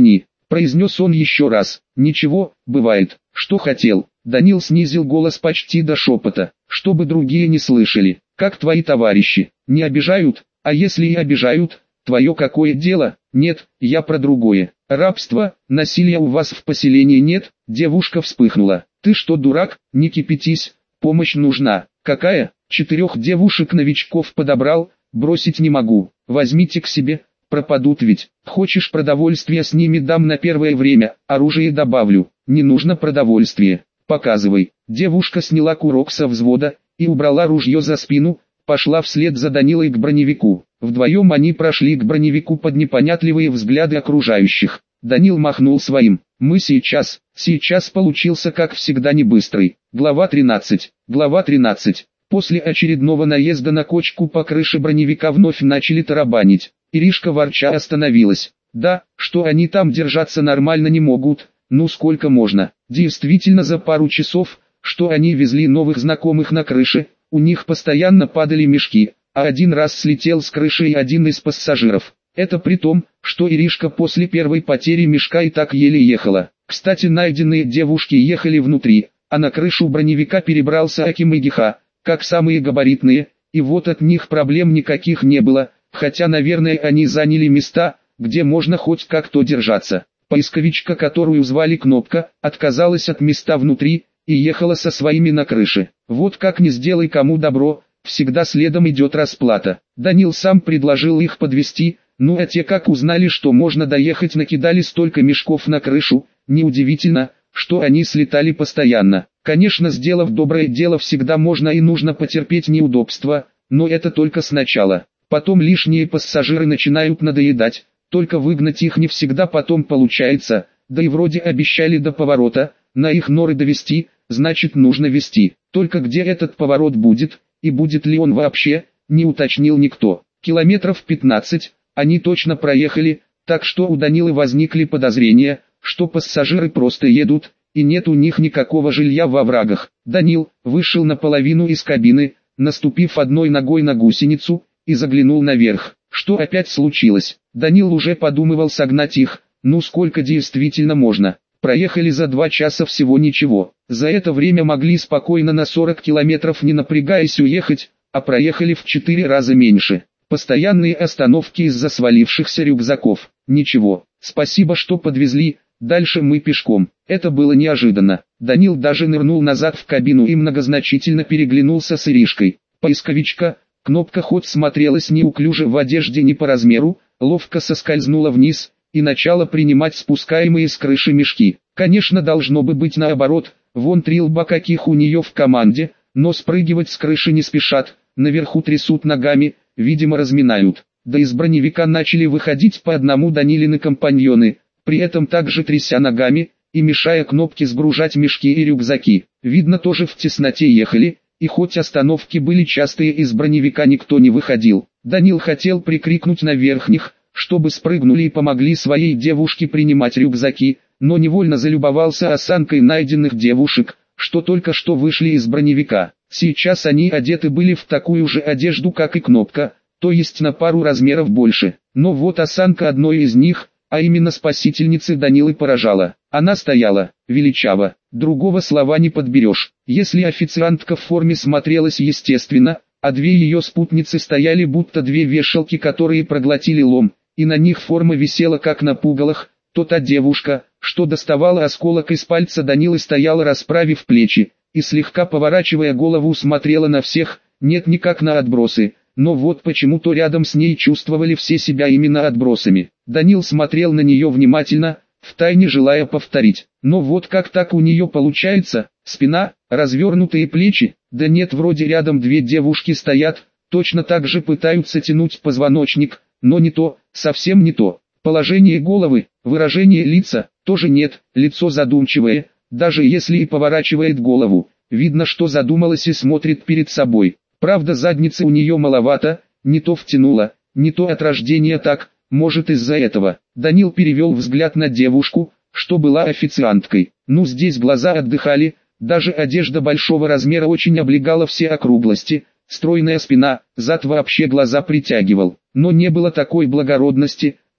произнес он еще раз. Ничего, бывает. Что хотел? Данил снизил голос почти до шепота, чтобы другие не слышали. Как твои товарищи? Не обижают? А если и обижают, твое какое дело? Нет, я про другое. Рабство, насилия у вас в поселении нет? Девушка вспыхнула. Ты что, дурак? Не кипятись, помощь нужна. Какая? Четырех девушек-новичков подобрал, бросить не могу. Возьмите к себе, пропадут ведь. Хочешь продовольствие, с ними дам на первое время, оружие добавлю. Не нужно продовольствие. Показывай. Девушка сняла курок со взвода и убрала ружье за спину, пошла вслед за Данилой к броневику. Вдвоем они прошли к броневику под непонятливые взгляды окружающих. Данил махнул своим. Мы сейчас, сейчас получился как всегда не быстрый. Глава тринадцать. Глава тринадцать. После очередного наезда на кочку по крыше броневика вновь начали тарабанить. Иришка ворча остановилась. Да, что они там держаться нормально не могут, ну сколько можно. Действительно, за пару часов, что они везли новых знакомых на крыше, у них постоянно падали мешки, а один раз слетел с крыши и один из пассажиров. Это при том, что Иришка после первой потери мешка и так еле ехала. Кстати, найденные девушки ехали внутри, а на крышу броневика перебрался Аким и Гиха, как самые габаритные, и вот от них проблем никаких не было, хотя, наверное, они заняли места, где можно хоть как-то держаться. Поисковичка, которую звали Кнопка, отказалась от места внутри и ехала со своими на крыше. Вот как не сделай кому добро, всегда следом идет расплата. Данил сам предложил их подвезти, ну а те, как узнали, что можно доехать, накидали столько мешков на крышу. Неудивительно, что они слетали постоянно. Конечно, сделав доброе дело, всегда можно и нужно потерпеть неудобства, но это только сначала. Потом лишние пассажиры начинают надоедать. Только выгнать их не всегда потом получается, да и вроде обещали до поворота, на их норы довести, значит нужно вести. Только где этот поворот будет, и будет ли он вообще, не уточнил никто. Километров пятнадцать, они точно проехали, так что у Данилы возникли подозрения, что пассажиры просто едут, и нет у них никакого жилья во оврагах. Данил вышел наполовину из кабины, наступив одной ногой на гусеницу, и заглянул наверх. Что опять случилось? Данил уже подумывал согнать их, ну сколько действительно можно. Проехали за два часа всего ничего. За это время могли спокойно на сорок километров не напрягаясь уехать, а проехали в четыре раза меньше. Постоянные остановки из-за свалившихся рюкзаков. Ничего, спасибо, что подвезли, дальше мы пешком. Это было неожиданно. Данил даже нырнул назад в кабину и многозначительно переглянулся с Иришкой. Поисковичка, Кнопка хоть смотрелась неуклюже в одежде не по размеру, ловко соскользнула вниз и начала принимать спускаемые с крыши мешки. Конечно, должно бы быть наоборот, вон три лба каких у нее в команде, но спрыгивать с крыши не спешат, наверху трясут ногами, видимо разминают. Да из броневика начали выходить по одному Данилины компаньоны, при этом также тряся ногами и мешая Кнопке сгружать мешки и рюкзаки. Видно, тоже в тесноте ехали. И хоть остановки были частые, из броневика никто не выходил. Данил хотел прикрикнуть на верхних, чтобы спрыгнули и помогли своей девушке принимать рюкзаки, но невольно залюбовался осанкой найденных девушек, что только что вышли из броневика. Сейчас они одеты были в такую же одежду, как и Кнопка, то есть на пару размеров больше. Но вот осанка одной из них, а именно спасительницы Данилы, поражала. Она стояла, величаво, другого слова не подберешь. Если официантка в форме смотрелась естественно, а две ее спутницы стояли будто две вешалки, которые проглотили лом, и на них форма висела как на пугалах, то та девушка, что доставала осколок из пальца Данилы, стояла расправив плечи, и слегка поворачивая голову смотрела на всех, нет, не как на отбросы. Но вот почему-то рядом с ней чувствовали все себя именно отбросами. Данил смотрел на нее внимательно, втайне желая повторить. Но вот как так у нее получается? Спина, развернутые плечи? Да нет, вроде рядом две девушки стоят, точно так же пытаются тянуть позвоночник, но не то, совсем не то. Положение головы, выражение лица, тоже нет, лицо задумчивое, даже если и поворачивает голову, видно, что задумалась и смотрит перед собой. Правда, задницы у нее маловато, не то втянула, не то от рождения так, может из-за этого. Данил перевел взгляд на девушку, что была официанткой. Ну, здесь глаза отдыхали, даже одежда большого размера очень облегала все округлости, стройная спина, зад вообще глаза притягивал. Но не было такой благородности,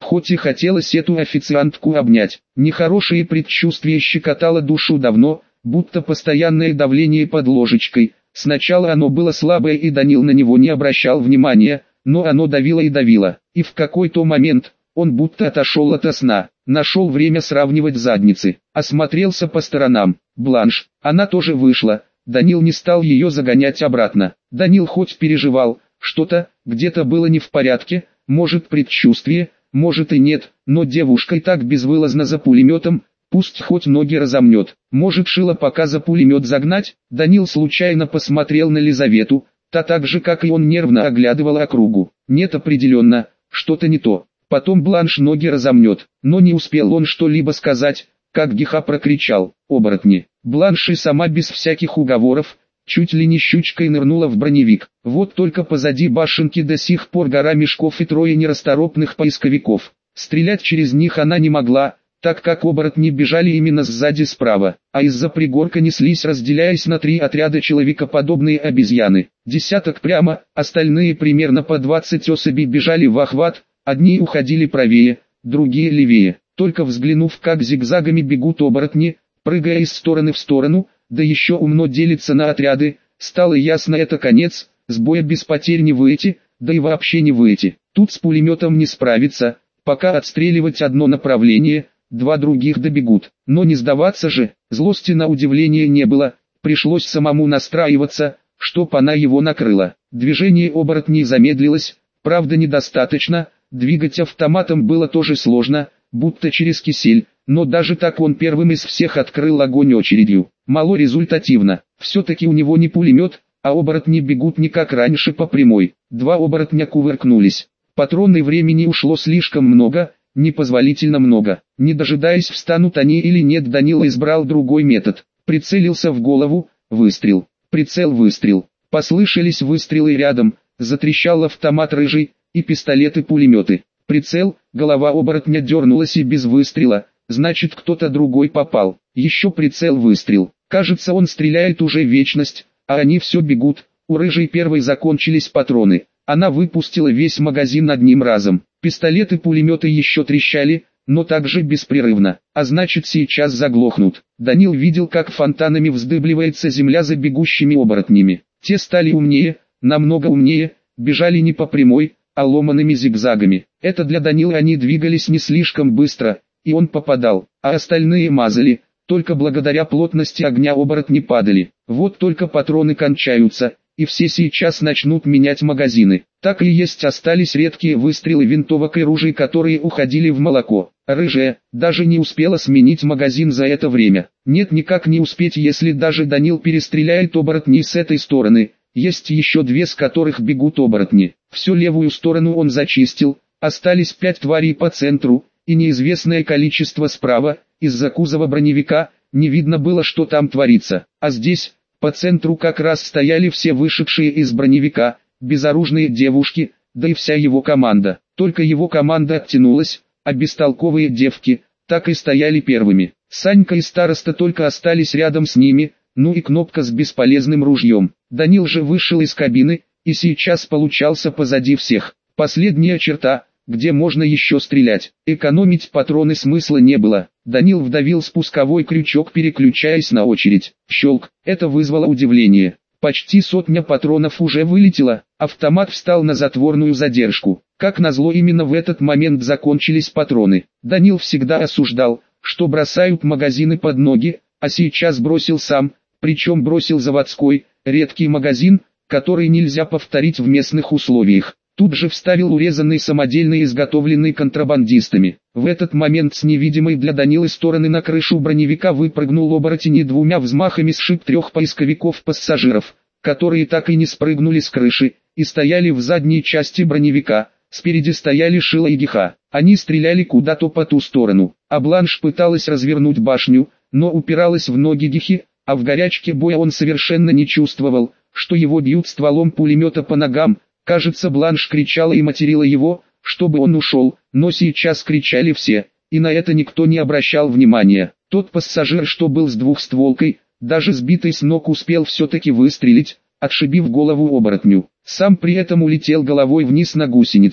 хоть и хотелось эту официантку обнять. Нехорошее предчувствие щекотало душу давно, будто постоянное давление под ложечкой. Сначала оно было слабое и Данил на него не обращал внимания, но оно давило и давило, и в какой-то момент он будто отошел ото сна, нашел время сравнивать задницы, осмотрелся по сторонам. Бланш, она тоже вышла, Данил не стал ее загонять обратно. Данил хоть переживал, что-то, где-то было не в порядке, может предчувствие, может и нет, но девушка и так безвылазно за пулеметом, пусть хоть ноги разомнет. Может шило пока за пулемет загнать? Данил случайно посмотрел на Лизавету, та так же как и он нервно оглядывала округу. Нет, определенно, что-то не то. Потом Бланш ноги разомнет, но не успел он что-либо сказать, как Гиха прокричал: «Оборотни!». Бланш и сама без всяких уговоров, чуть ли не щучкой нырнула в броневик. Вот только позади башенки до сих пор гора мешков и трое нерасторопных поисковиков. Стрелять через них она не могла, так как оборотни бежали именно сзади справа, а из-за пригорка неслись, разделяясь на три отряда человекоподобные обезьяны. Десяток прямо, остальные примерно по двадцать особей бежали в охват, одни уходили правее, другие левее. Только взглянув, как зигзагами бегут оборотни, прыгая из стороны в сторону, да еще умно делится на отряды, стало ясно, это конец, с боя без потерь не выйти, да и вообще не выйти. Тут с пулеметом не справиться, пока отстреливать одно направление, два других добегут. Но не сдаваться же, злости на удивление не было, пришлось самому настраиваться, чтоб она его накрыла. Движение оборотней замедлилось, правда недостаточно, двигать автоматом было тоже сложно, будто через кисель, но даже так он первым из всех открыл огонь очередью. Мало результативно, все-таки у него не пулемет, а оборотни бегут не как раньше по прямой. Два оборотня кувыркнулись. Патронной времени ушло слишком много, непозволительно много. Не дожидаясь, встанут они или нет, Данила избрал другой метод. Прицелился в голову, выстрел. Прицел, выстрел. Послышались выстрелы рядом, затрещал автомат рыжий, и пистолеты-пулеметы. Прицел, голова оборотня дернулась и без выстрела, значит кто-то другой попал. Еще прицел, выстрел. Кажется, он стреляет уже вечность, а они все бегут. У рыжей первой закончились патроны. Она выпустила весь магазин одним разом. Пистолеты-пулеметы еще трещали, но также беспрерывно, а значит сейчас заглохнут. Данил видел, как фонтанами вздыбливается земля за бегущими оборотнями. Те стали умнее, намного умнее, бежали не по прямой, а ломаными зигзагами. Это для Данила они двигались не слишком быстро, и он попадал, а остальные мазали, только благодаря плотности огня оборотни падали. Вот только патроны кончаются, и все сейчас начнут менять магазины. Так и есть, остались редкие выстрелы винтовок и ружей, которые уходили в молоко. Рыжая даже не успела сменить магазин за это время. Нет, никак не успеть, если даже Данил перестреляет оборотней с этой стороны. Есть еще две, с которых бегут оборотни. Всю левую сторону он зачистил, остались пять тварей по центру, и неизвестное количество справа. Из-за кузова броневика не видно было, что там творится. А здесь, по центру, как раз стояли все вышедшие из броневика, безоружные девушки, да и вся его команда. Только его команда оттянулась, а бестолковые девки так и стояли первыми. Санька и староста только остались рядом с ними, ну и Кнопка с бесполезным ружьем. Данил же вышел из кабины, и сейчас получался позади всех. Последняя черта, где можно еще стрелять. Экономить патроны смысла не было. Данил вдавил спусковой крючок, переключаясь на очередь. Щелк, это вызвало удивление. Почти сотня патронов уже вылетела, автомат встал на затворную задержку. Как назло, именно в этот момент закончились патроны. Данил всегда осуждал, что бросают магазины под ноги, а сейчас бросил сам, причем бросил заводской, редкий магазин, который нельзя повторить в местных условиях. Тут же вставил урезанный самодельно изготовленный контрабандистами. В этот момент с невидимой для Данилы стороны на крышу броневика выпрыгнул оборотень и двумя взмахами сшиб трех поисковиков-пассажиров, которые так и не спрыгнули с крыши, и стояли в задней части броневика. Спереди стояли Шила и Гиха. Они стреляли куда-то по ту сторону, а Бланш пыталась развернуть башню, но упиралась в ноги Гихи, а в горячке боя он совершенно не чувствовал, что его бьют стволом пулемета по ногам. Кажется, Бланш кричала и материла его, чтобы он ушел, но сейчас кричали все, и на это никто не обращал внимания. Тот пассажир, что был с двухстволкой, даже сбитый с ног, успел все-таки выстрелить, отшибив голову оборотню. Сам при этом улетел головой вниз на гусеницу.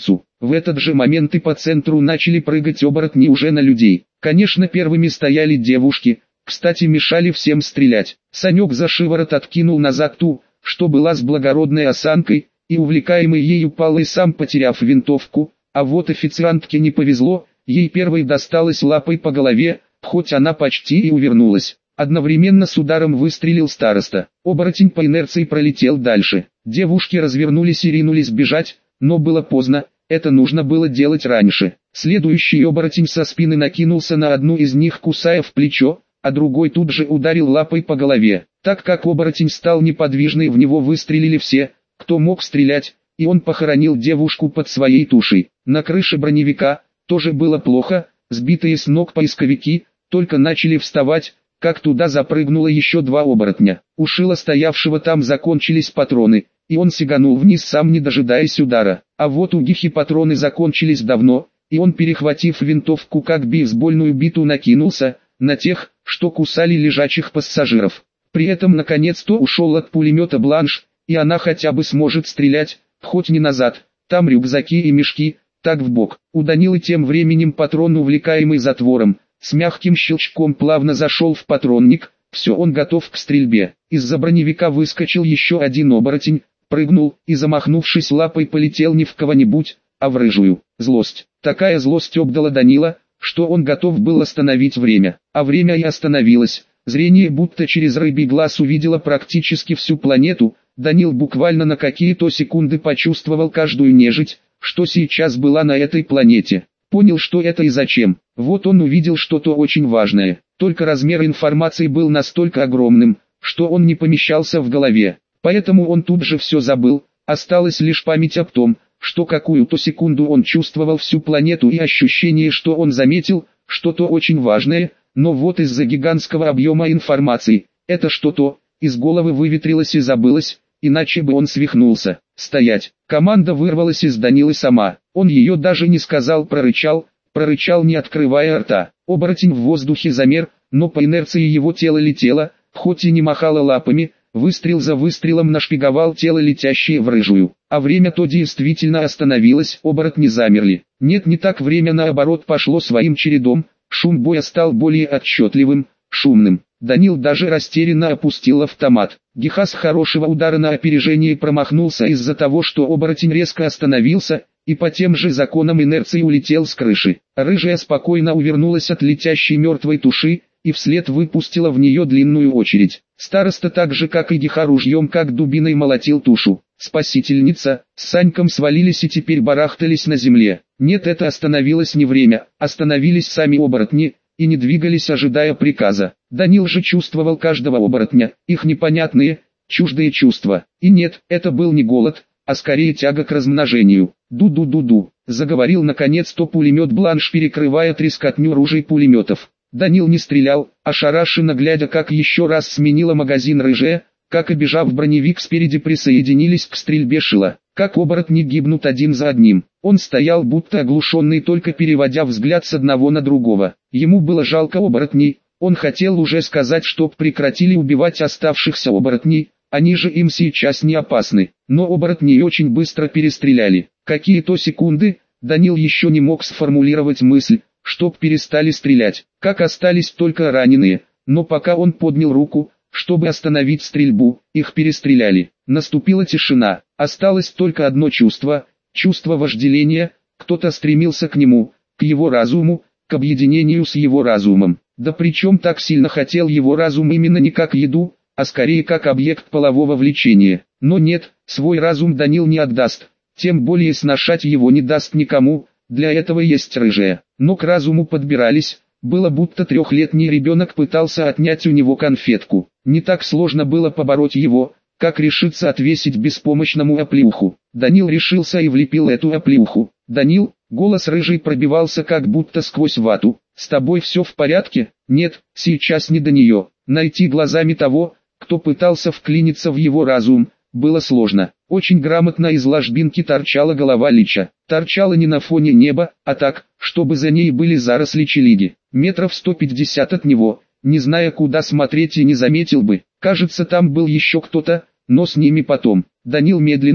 В этот же момент и по центру начали прыгать оборотни уже на людей. Конечно, первыми стояли девушки, кстати, мешали всем стрелять. Санек за шиворот откинул назад ту, что была с благородной осанкой, и увлекаемый ею пал и сам, потеряв винтовку. А вот официантке не повезло, ей первой досталось лапой по голове, хоть она почти и увернулась. Одновременно с ударом выстрелил староста. Оборотень по инерции пролетел дальше. Девушки развернулись и ринулись бежать, но было поздно, это нужно было делать раньше. Следующий оборотень со спины накинулся на одну из них, кусая в плечо, а другой тут же ударил лапой по голове. Так как оборотень стал неподвижный, в него выстрелили все, кто мог стрелять, и он похоронил девушку под своей тушей. На крыше броневика тоже было плохо, сбитые с ног поисковики только начали вставать, как туда запрыгнуло еще два оборотня. У Шила, стоявшего там, закончились патроны, и он сиганул вниз, сам не дожидаясь удара. А вот у Гихи патроны закончились давно, и он, перехватив винтовку как бейсбольную биту, накинулся на тех, что кусали лежачих пассажиров. При этом наконец-то ушел от пулемета Бланш, и она хотя бы сможет стрелять, хоть не назад, там рюкзаки и мешки, так в бок. У Данилы тем временем патрон, увлекаемый затвором, с мягким щелчком плавно зашел в патронник. Все, он готов к стрельбе. Из-за броневика выскочил еще один оборотень, прыгнул и, замахнувшись лапой, полетел не в кого-нибудь, а в рыжую. Злость. Такая злость обдала Данила, что он готов был остановить время. А время и остановилось. Зрение будто через рыбий глаз увидело практически всю планету. Данил буквально на какие-то секунды почувствовал каждую нежить, что сейчас была на этой планете. Понял, что это и зачем. Вот он увидел что-то очень важное. Только размер информации был настолько огромным, что он не помещался в голове. Поэтому он тут же все забыл. Осталась лишь память об том, что какую-то секунду он чувствовал всю планету, и ощущение, что он заметил что-то очень важное, но вот из-за гигантского объема информации, это что-то из головы выветрилось и забылось, иначе бы он свихнулся. Стоять. Команда вырвалась из Данилы сама. Он ее даже не сказал, прорычал, прорычал, не открывая рта. Оборотень в воздухе замер, но по инерции его тело летело, хоть и не махало лапами. Выстрел за выстрелом нашпиговал тело, летящее в рыжую. А время то действительно остановилось, оборотни замерли. Нет, не так, время наоборот пошло своим чередом. Шум боя стал более отчетливым, шумным. Данил даже растерянно опустил автомат. Гиха с хорошего удара на опережение промахнулся из-за того, что оборотень резко остановился, и по тем же законам инерции улетел с крыши. Рыжая спокойно увернулась от летящей мертвой туши, и вслед выпустила в нее длинную очередь. Староста так же, как и Гиха, ружьем как дубиной молотил тушу. Спасительница с Саньком свалились и теперь барахтались на земле. Нет, это остановилось не время, остановились сами оборотни, и не двигались, ожидая приказа. Данил же чувствовал каждого оборотня, их непонятные, чуждые чувства. И нет, это был не голод, а скорее тяга к размножению. Ду-ду-ду-ду, заговорил наконец-то пулемет Бланш, перекрывая трескотню ружей пулеметов. Данил не стрелял, ошарашенно глядя, как еще раз сменила магазин рыжая, как, обежав броневик спереди, присоединились к стрельбе Шила. Как оборотни гибнут один за одним. Он стоял будто оглушенный, только переводя взгляд с одного на другого. Ему было жалко оборотней, он хотел уже сказать, чтоб прекратили убивать оставшихся оборотней, они же им сейчас не опасны. Но оборотни очень быстро перестреляли. Какие-то секунды, Данил еще не мог сформулировать мысль, чтоб перестали стрелять, как остались только раненые, но пока он поднял руку, чтобы остановить стрельбу, их перестреляли. Наступила тишина, осталось только одно чувство, чувство вожделения, кто-то стремился к нему, к его разуму, к объединению с его разумом. Да причем так сильно хотел его разум именно не как еду, а скорее как объект полового влечения. Но нет, свой разум Данил не отдаст, тем более сношать его не даст никому, для этого есть рыжая. Но к разуму подбирались, было будто трехлетний ребенок пытался отнять у него конфетку. Не так сложно было побороть его, как решиться отвесить беспомощному оплеуху. Данил решился и влепил эту оплеуху. «Данил», голос рыжий пробивался как будто сквозь вату, «с тобой все в порядке?» «Нет, сейчас не до нее». Найти глазами того, кто пытался вклиниться в его разум, было сложно. Очень грамотно из ложбинки торчала голова лича. Торчала не на фоне неба, а так, чтобы за ней были заросли челиги. Метров сто пятьдесят от него, не зная куда смотреть, и не заметил бы. Кажется, там был еще кто-то, но с ними потом. Данил медленно,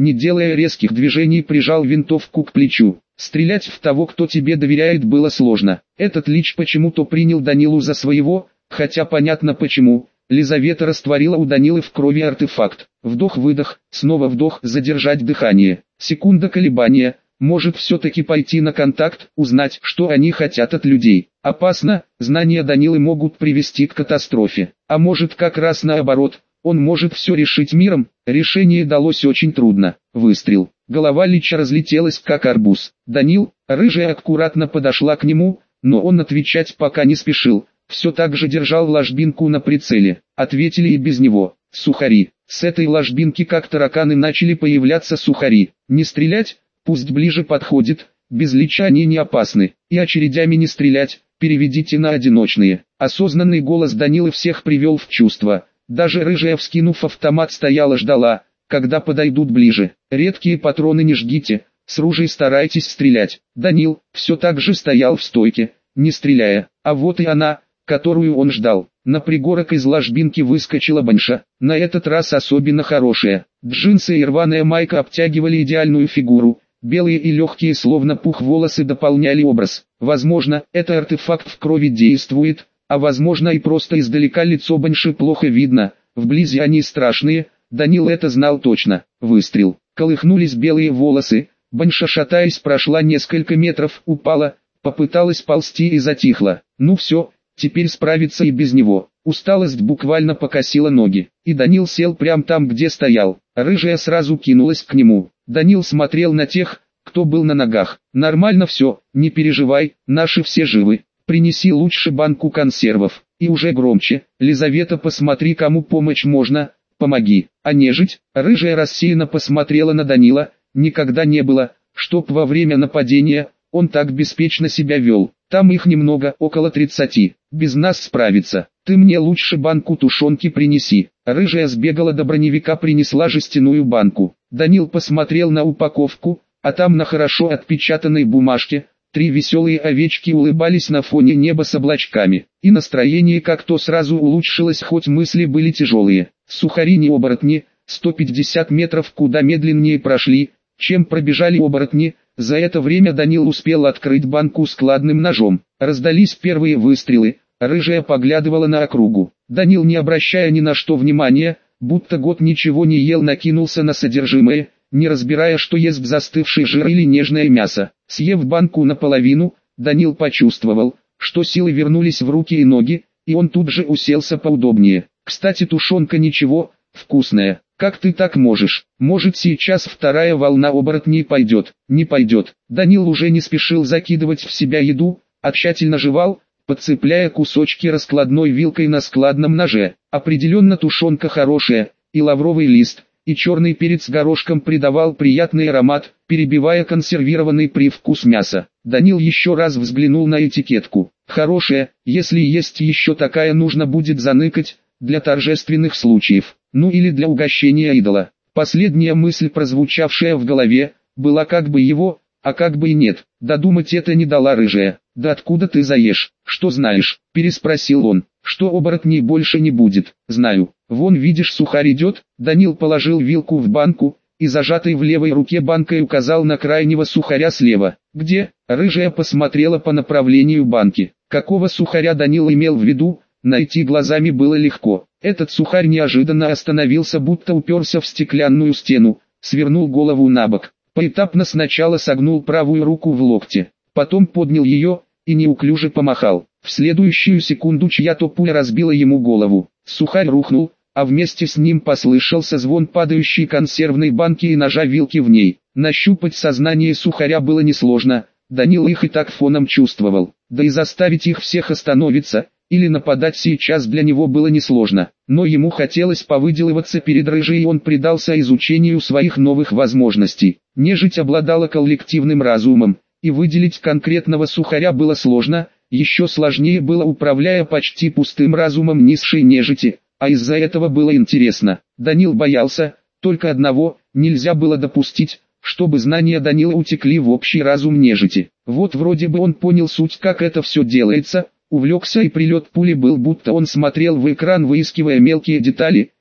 не делая резких движений, прижал винтовку к плечу. Стрелять в того, кто тебе доверяет, было сложно. Этот лич почему-то принял Данилу за своего, хотя понятно почему. Лизавета растворила у Данилы в крови артефакт. Вдох-выдох, снова вдох, задержать дыхание. Секунда колебания. Может все-таки пойти на контакт, узнать, что они хотят от людей. Опасно, знания Данилы могут привести к катастрофе. А может как раз наоборот, он может все решить миром. Решение далось очень трудно. Выстрел. Голова лича разлетелась как арбуз. Данил, рыжая, аккуратно подошла к нему, но он отвечать пока не спешил. Все так же держал ложбинку на прицеле. Ответили и без него. Сухари. С этой ложбинки как тараканы начали появляться сухари. Не стрелять, пусть ближе подходит, без лича они не опасны. И очередями не стрелять, переведите на одиночные. Осознанный голос Данилы всех привел в чувство. Даже рыжая, вскинув автомат, стояла, ждала, когда подойдут ближе. Редкие патроны не жгите, с ружей старайтесь стрелять. Данил все так же стоял в стойке, не стреляя. А вот и она, которую он ждал. На пригорок из ложбинки выскочила баньша, на этот раз особенно хорошая. Джинсы и рваная майка обтягивали идеальную фигуру, белые и легкие словно пух волосы дополняли образ. Возможно, это артефакт в крови действует, а возможно и просто издалека лицо баньши плохо видно, вблизи они страшные, Данил это знал точно. Выстрел. Колыхнулись белые волосы, баньша, шатаясь, прошла несколько метров, упала, попыталась ползти и затихла. Ну все. Теперь справиться и без него. Усталость буквально покосила ноги. И Данил сел прямо там, где стоял. Рыжая сразу кинулась к нему. Данил смотрел на тех, кто был на ногах. Нормально все, не переживай, наши все живы. Принеси лучше банку консервов. И уже громче. Лизавета, посмотри, кому помочь можно. Помоги. А нежить? Рыжая рассеянно посмотрела на Данила. Никогда не было, чтоб во время нападения он так беспечно себя вел. Там их немного, около тридцати. Без нас справиться. Ты мне лучше банку тушенки принеси. Рыжая сбегала до броневика, принесла жестяную банку. Данил посмотрел на упаковку, а там на хорошо отпечатанной бумажке три веселые овечки улыбались на фоне неба с облачками. И настроение как-то сразу улучшилось, хоть мысли были тяжелые. Сухари не оборотни, сто пятьдесят метров куда медленнее прошли, чем пробежали оборотни. За это время Данил успел открыть банку складным ножом. Раздались первые выстрелы, рыжая поглядывала на округу. Данил, не обращая ни на что внимания, будто год ничего не ел, накинулся на содержимое, не разбирая, что ест застывший жир или нежное мясо. Съев банку наполовину, Данил почувствовал, что силы вернулись в руки и ноги, и он тут же уселся поудобнее. Кстати, тушенка ничего, вкусная. Как ты так можешь? Может, сейчас вторая волна оборотней пойдет? Не пойдет. Данил уже не спешил закидывать в себя еду, а тщательно жевал, подцепляя кусочки раскладной вилкой на складном ноже. Определенно тушенка хорошая, и лавровый лист, и черный перец горошком придавал приятный аромат, перебивая консервированный привкус мяса. Данил еще раз взглянул на этикетку. Хорошая, если есть еще такая, нужно будет заныкать, для торжественных случаев. Ну или для угощения идола. Последняя мысль, прозвучавшая в голове, была как бы его, а как бы и нет. Додумать это не дала рыжая. «Да откуда ты заешь? Что знаешь?» – переспросил он. «Что оборотней больше не будет?» «Знаю. Вон видишь, сухарь идет». Данил положил вилку в банку, и зажатой в левой руке банкой указал на крайнего сухаря слева. «Где?» – рыжая посмотрела по направлению банки. Какого сухаря Данил имел в виду, найти глазами было легко. Этот сухарь неожиданно остановился, будто уперся в стеклянную стену, свернул голову на бок. Поэтапно сначала согнул правую руку в локте, потом поднял ее и неуклюже помахал. В следующую секунду чья-то пуля разбила ему голову. Сухарь рухнул, а вместе с ним послышался звон падающей консервной банки и ножа вилки в ней. Нащупать сознание сухаря было несложно, Данил их и так фоном чувствовал. Да и заставить их всех остановиться или нападать сейчас для него было несложно, но ему хотелось повыделываться перед рыжей, и он предался изучению своих новых возможностей. Нежить обладала коллективным разумом, и выделить конкретного сухаря было сложно, еще сложнее было, управляя почти пустым разумом низшей нежити, а из-за этого было интересно. Данил боялся только одного: нельзя было допустить, чтобы знания Данила утекли в общий разум нежити. Вот вроде бы он понял суть, как это все делается, увлекся, и прилет пули был, будто он смотрел в экран, выискивая мелкие детали,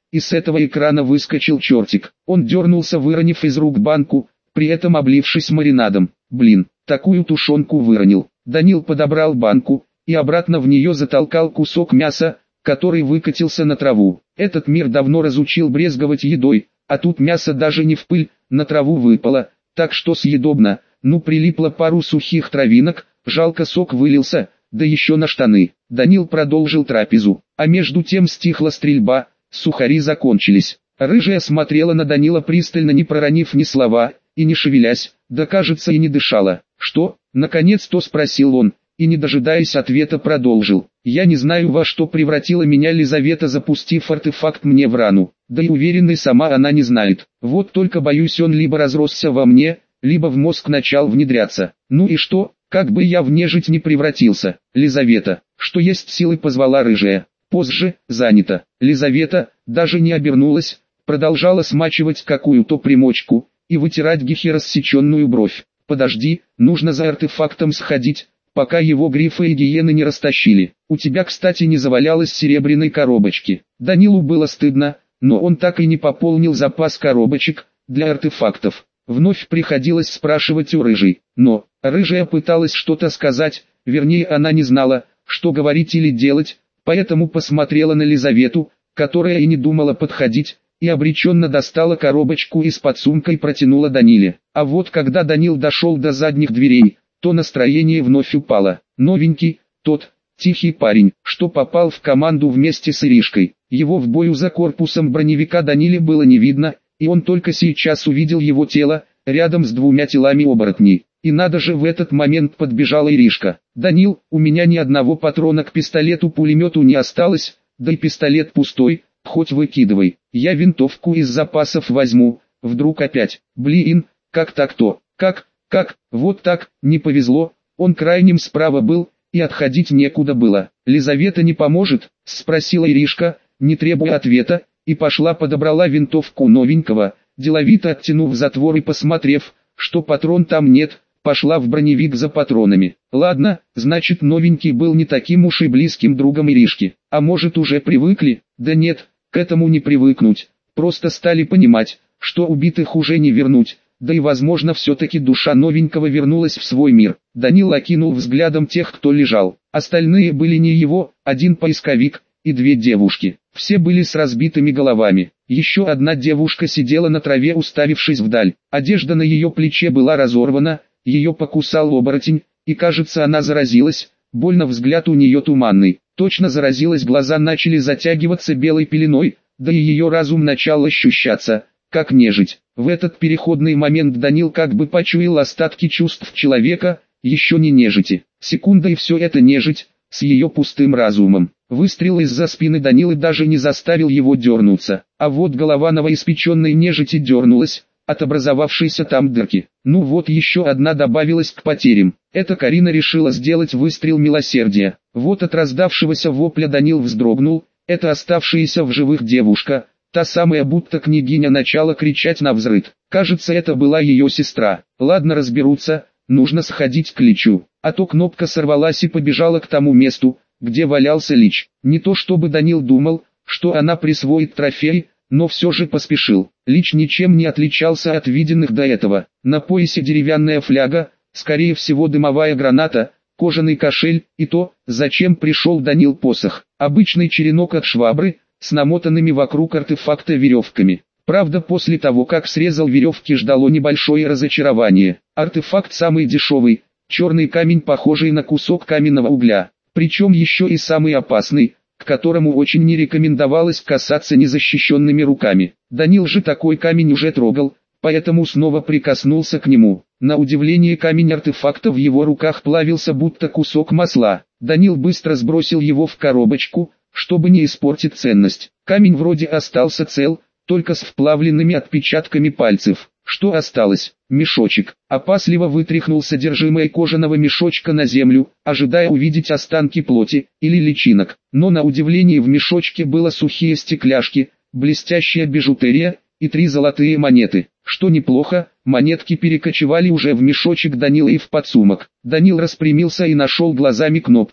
и с этого экрана выскочил чертик. Он дернулся, выронив из рук банку, при этом облившись маринадом. Блин, такую тушенку выронил. Данил подобрал банку и обратно в нее затолкал кусок мяса, который выкатился на траву. Этот мир давно разучил брезговать едой, а тут мясо даже не в пыль, на траву выпало, так что съедобно. Ну, прилипло пару сухих травинок, жалко, сок вылился, да еще на штаны. Данил продолжил трапезу, а между тем стихла стрельба, сухари закончились. Рыжая смотрела на Данила пристально, не проронив ни слова, и не шевелясь, да кажется и не дышала. «Что?» — наконец-то спросил он, и не дожидаясь ответа продолжил. «Я не знаю, во что превратила меня Лизавета, запустив артефакт мне в рану, да и уверенной сама она не знает. Вот только боюсь, он либо разросся во мне, либо в мозг начал внедряться. Ну и что, как бы я в нежить не превратился?» «Лизавета, что есть силы?» — позвала рыжая. Позже, занято. Лизавета даже не обернулась, продолжала смачивать какую-то примочку и вытирать гехи-рассеченную бровь. «Подожди, нужно за артефактом сходить, пока его грифы и гиены не растащили. У тебя, кстати, не завалялось серебряной коробочки». Данилу было стыдно, но он так и не пополнил запас коробочек для артефактов. Вновь приходилось спрашивать у рыжей, но рыжая пыталась что-то сказать, вернее она не знала, что говорить или делать, поэтому посмотрела на Лизавету, которая и не думала подходить, и обреченно достала коробочку из-под сумка и протянула Даниле. А вот когда Данил дошел до задних дверей, то настроение вновь упало. Новенький, тот, тихий парень, что попал в команду вместе с Иришкой. Его в бою за корпусом броневика Даниле было не видно, и он только сейчас увидел его тело, рядом с двумя телами оборотней. И надо же, в этот момент подбежала Иришка. «Данил, у меня ни одного патрона к пистолету-пулемету не осталось, да и пистолет пустой, хоть выкидывай. Я винтовку из запасов возьму, вдруг опять. Блин, как так-то? Как, как, вот так, не повезло, он крайним справа был, и отходить некуда было». «Лизавета не поможет?» — спросила Иришка, не требуя ответа, и пошла подобрала винтовку новенького, деловито оттянув затвор и посмотрев, что патрон там нет, пошла в броневик за патронами. Ладно, значит, новенький был не таким уж и близким другом Иришки. А может, уже привыкли? Да нет, к этому не привыкнуть. Просто стали понимать, что убитых уже не вернуть. Да и возможно, все-таки душа новенького вернулась в свой мир. Данил окинул взглядом тех, кто лежал. Остальные были не его, один поисковик и две девушки. Все были с разбитыми головами. Еще одна девушка сидела на траве, уставившись вдаль. Одежда на ее плече была разорвана, ее покусал оборотень, и кажется, она заразилась. Больно, взгляд у нее туманный. Точно заразилась, глаза начали затягиваться белой пеленой, да и ее разум начал ощущаться, как нежить. В этот переходный момент Данил как бы почуял остатки чувств человека, еще не нежити. Секунда, и все это нежить, с ее пустым разумом. Выстрел из-за спины Данилы даже не заставил его дернуться, а вот голова новоиспеченной нежити дернулась от образовавшейся там дырки. Ну вот, еще одна добавилась к потерям. Это Карина решила сделать выстрел милосердия. Вот от раздавшегося вопля Данил вздрогнул. Это оставшаяся в живых девушка, та самая, будто княгиня начала кричать навзрыд. Кажется, это была ее сестра. Ладно, разберутся, нужно сходить к Личу. А то кнопка сорвалась и побежала к тому месту, где валялся Лич. Не то чтобы Данил думал, что она присвоит трофей, но все же поспешил. Лич ничем не отличался от виденных до этого. На поясе деревянная фляга, скорее всего дымовая граната, кожаный кошель, и то, зачем пришел Данил посох. Обычный черенок от швабры, с намотанными вокруг артефакта веревками. Правда, после того, как срезал веревки, ждало небольшое разочарование. Артефакт самый дешевый, черный камень, похожий на кусок каменного угля. Причем еще и самый опасный, к которому очень не рекомендовалось касаться незащищенными руками. Данил же такой камень уже трогал, поэтому снова прикоснулся к нему. На удивление, камень артефакта в его руках плавился, будто кусок масла. Данил быстро сбросил его в коробочку, чтобы не испортить ценность. Камень вроде остался цел, только с вплавленными отпечатками пальцев. Что осталось? Мешочек. Опасливо вытряхнул содержимое кожаного мешочка на землю, ожидая увидеть останки плоти или личинок. Но на удивление в мешочке было сухие стекляшки, блестящая бижутерия и три золотые монеты. Что неплохо, монетки перекочевали уже в мешочек Данила и в подсумок. Данил распрямился и нашел глазами кнопку,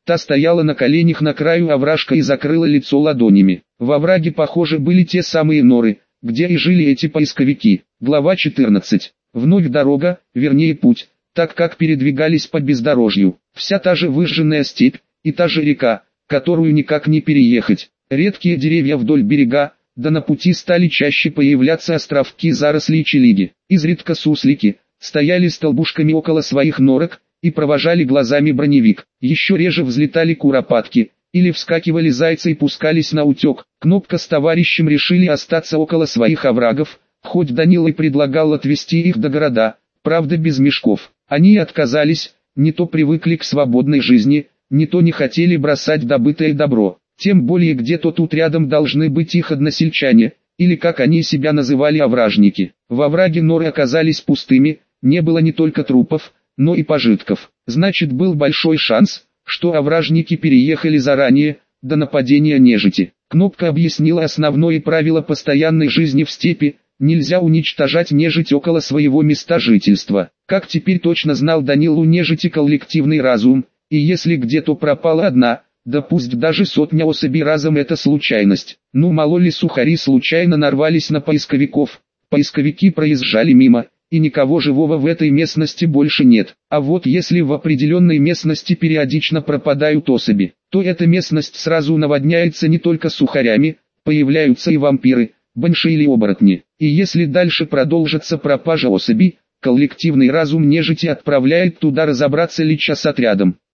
Та стояла на коленях на краю овражка и закрыла лицо ладонями. Во овраге, похоже, были те самые норы, где и жили эти поисковики. Глава четырнадцать. Вновь дорога, вернее путь, так как передвигались по бездорожью. Вся та же выжженная степь, и та же река, которую никак не переехать. Редкие деревья вдоль берега, да на пути стали чаще появляться островки зарослей челиги. Изредка суслики стояли столбушками около своих норок и провожали глазами броневик. Еще реже взлетали куропатки, или вскакивали зайцы и пускались на утек. Кнопка с товарищем решили остаться около своих оврагов, хоть Данила и предлагал отвезти их до города, правда без мешков. Они отказались, не то привыкли к свободной жизни, не то не хотели бросать добытое добро. Тем более где-то тут рядом должны быть их односельчане, или как они себя называли, овражники. Во овраге норы оказались пустыми, не было не только трупов, но и пожитков. Значит, был большой шанс, что овражники переехали заранее, до нападения нежити. Кнопка объяснила основное правило постоянной жизни в степи: нельзя уничтожать нежить около своего места жительства. Как теперь точно знал Данил, у нежити коллективный разум, и если где-то пропала одна, да пусть даже сотня особей разом, это случайность. Ну мало ли сухари случайно нарвались на поисковиков, поисковики проезжали мимо, и никого живого в этой местности больше нет. А вот если в определенной местности периодично пропадают особи, то эта местность сразу наводняется не только сухарями, появляются и вампиры, банши или оборотни. И если дальше продолжится пропажа особей, коллективный разум нежити отправляет туда разобраться лично с отрядом.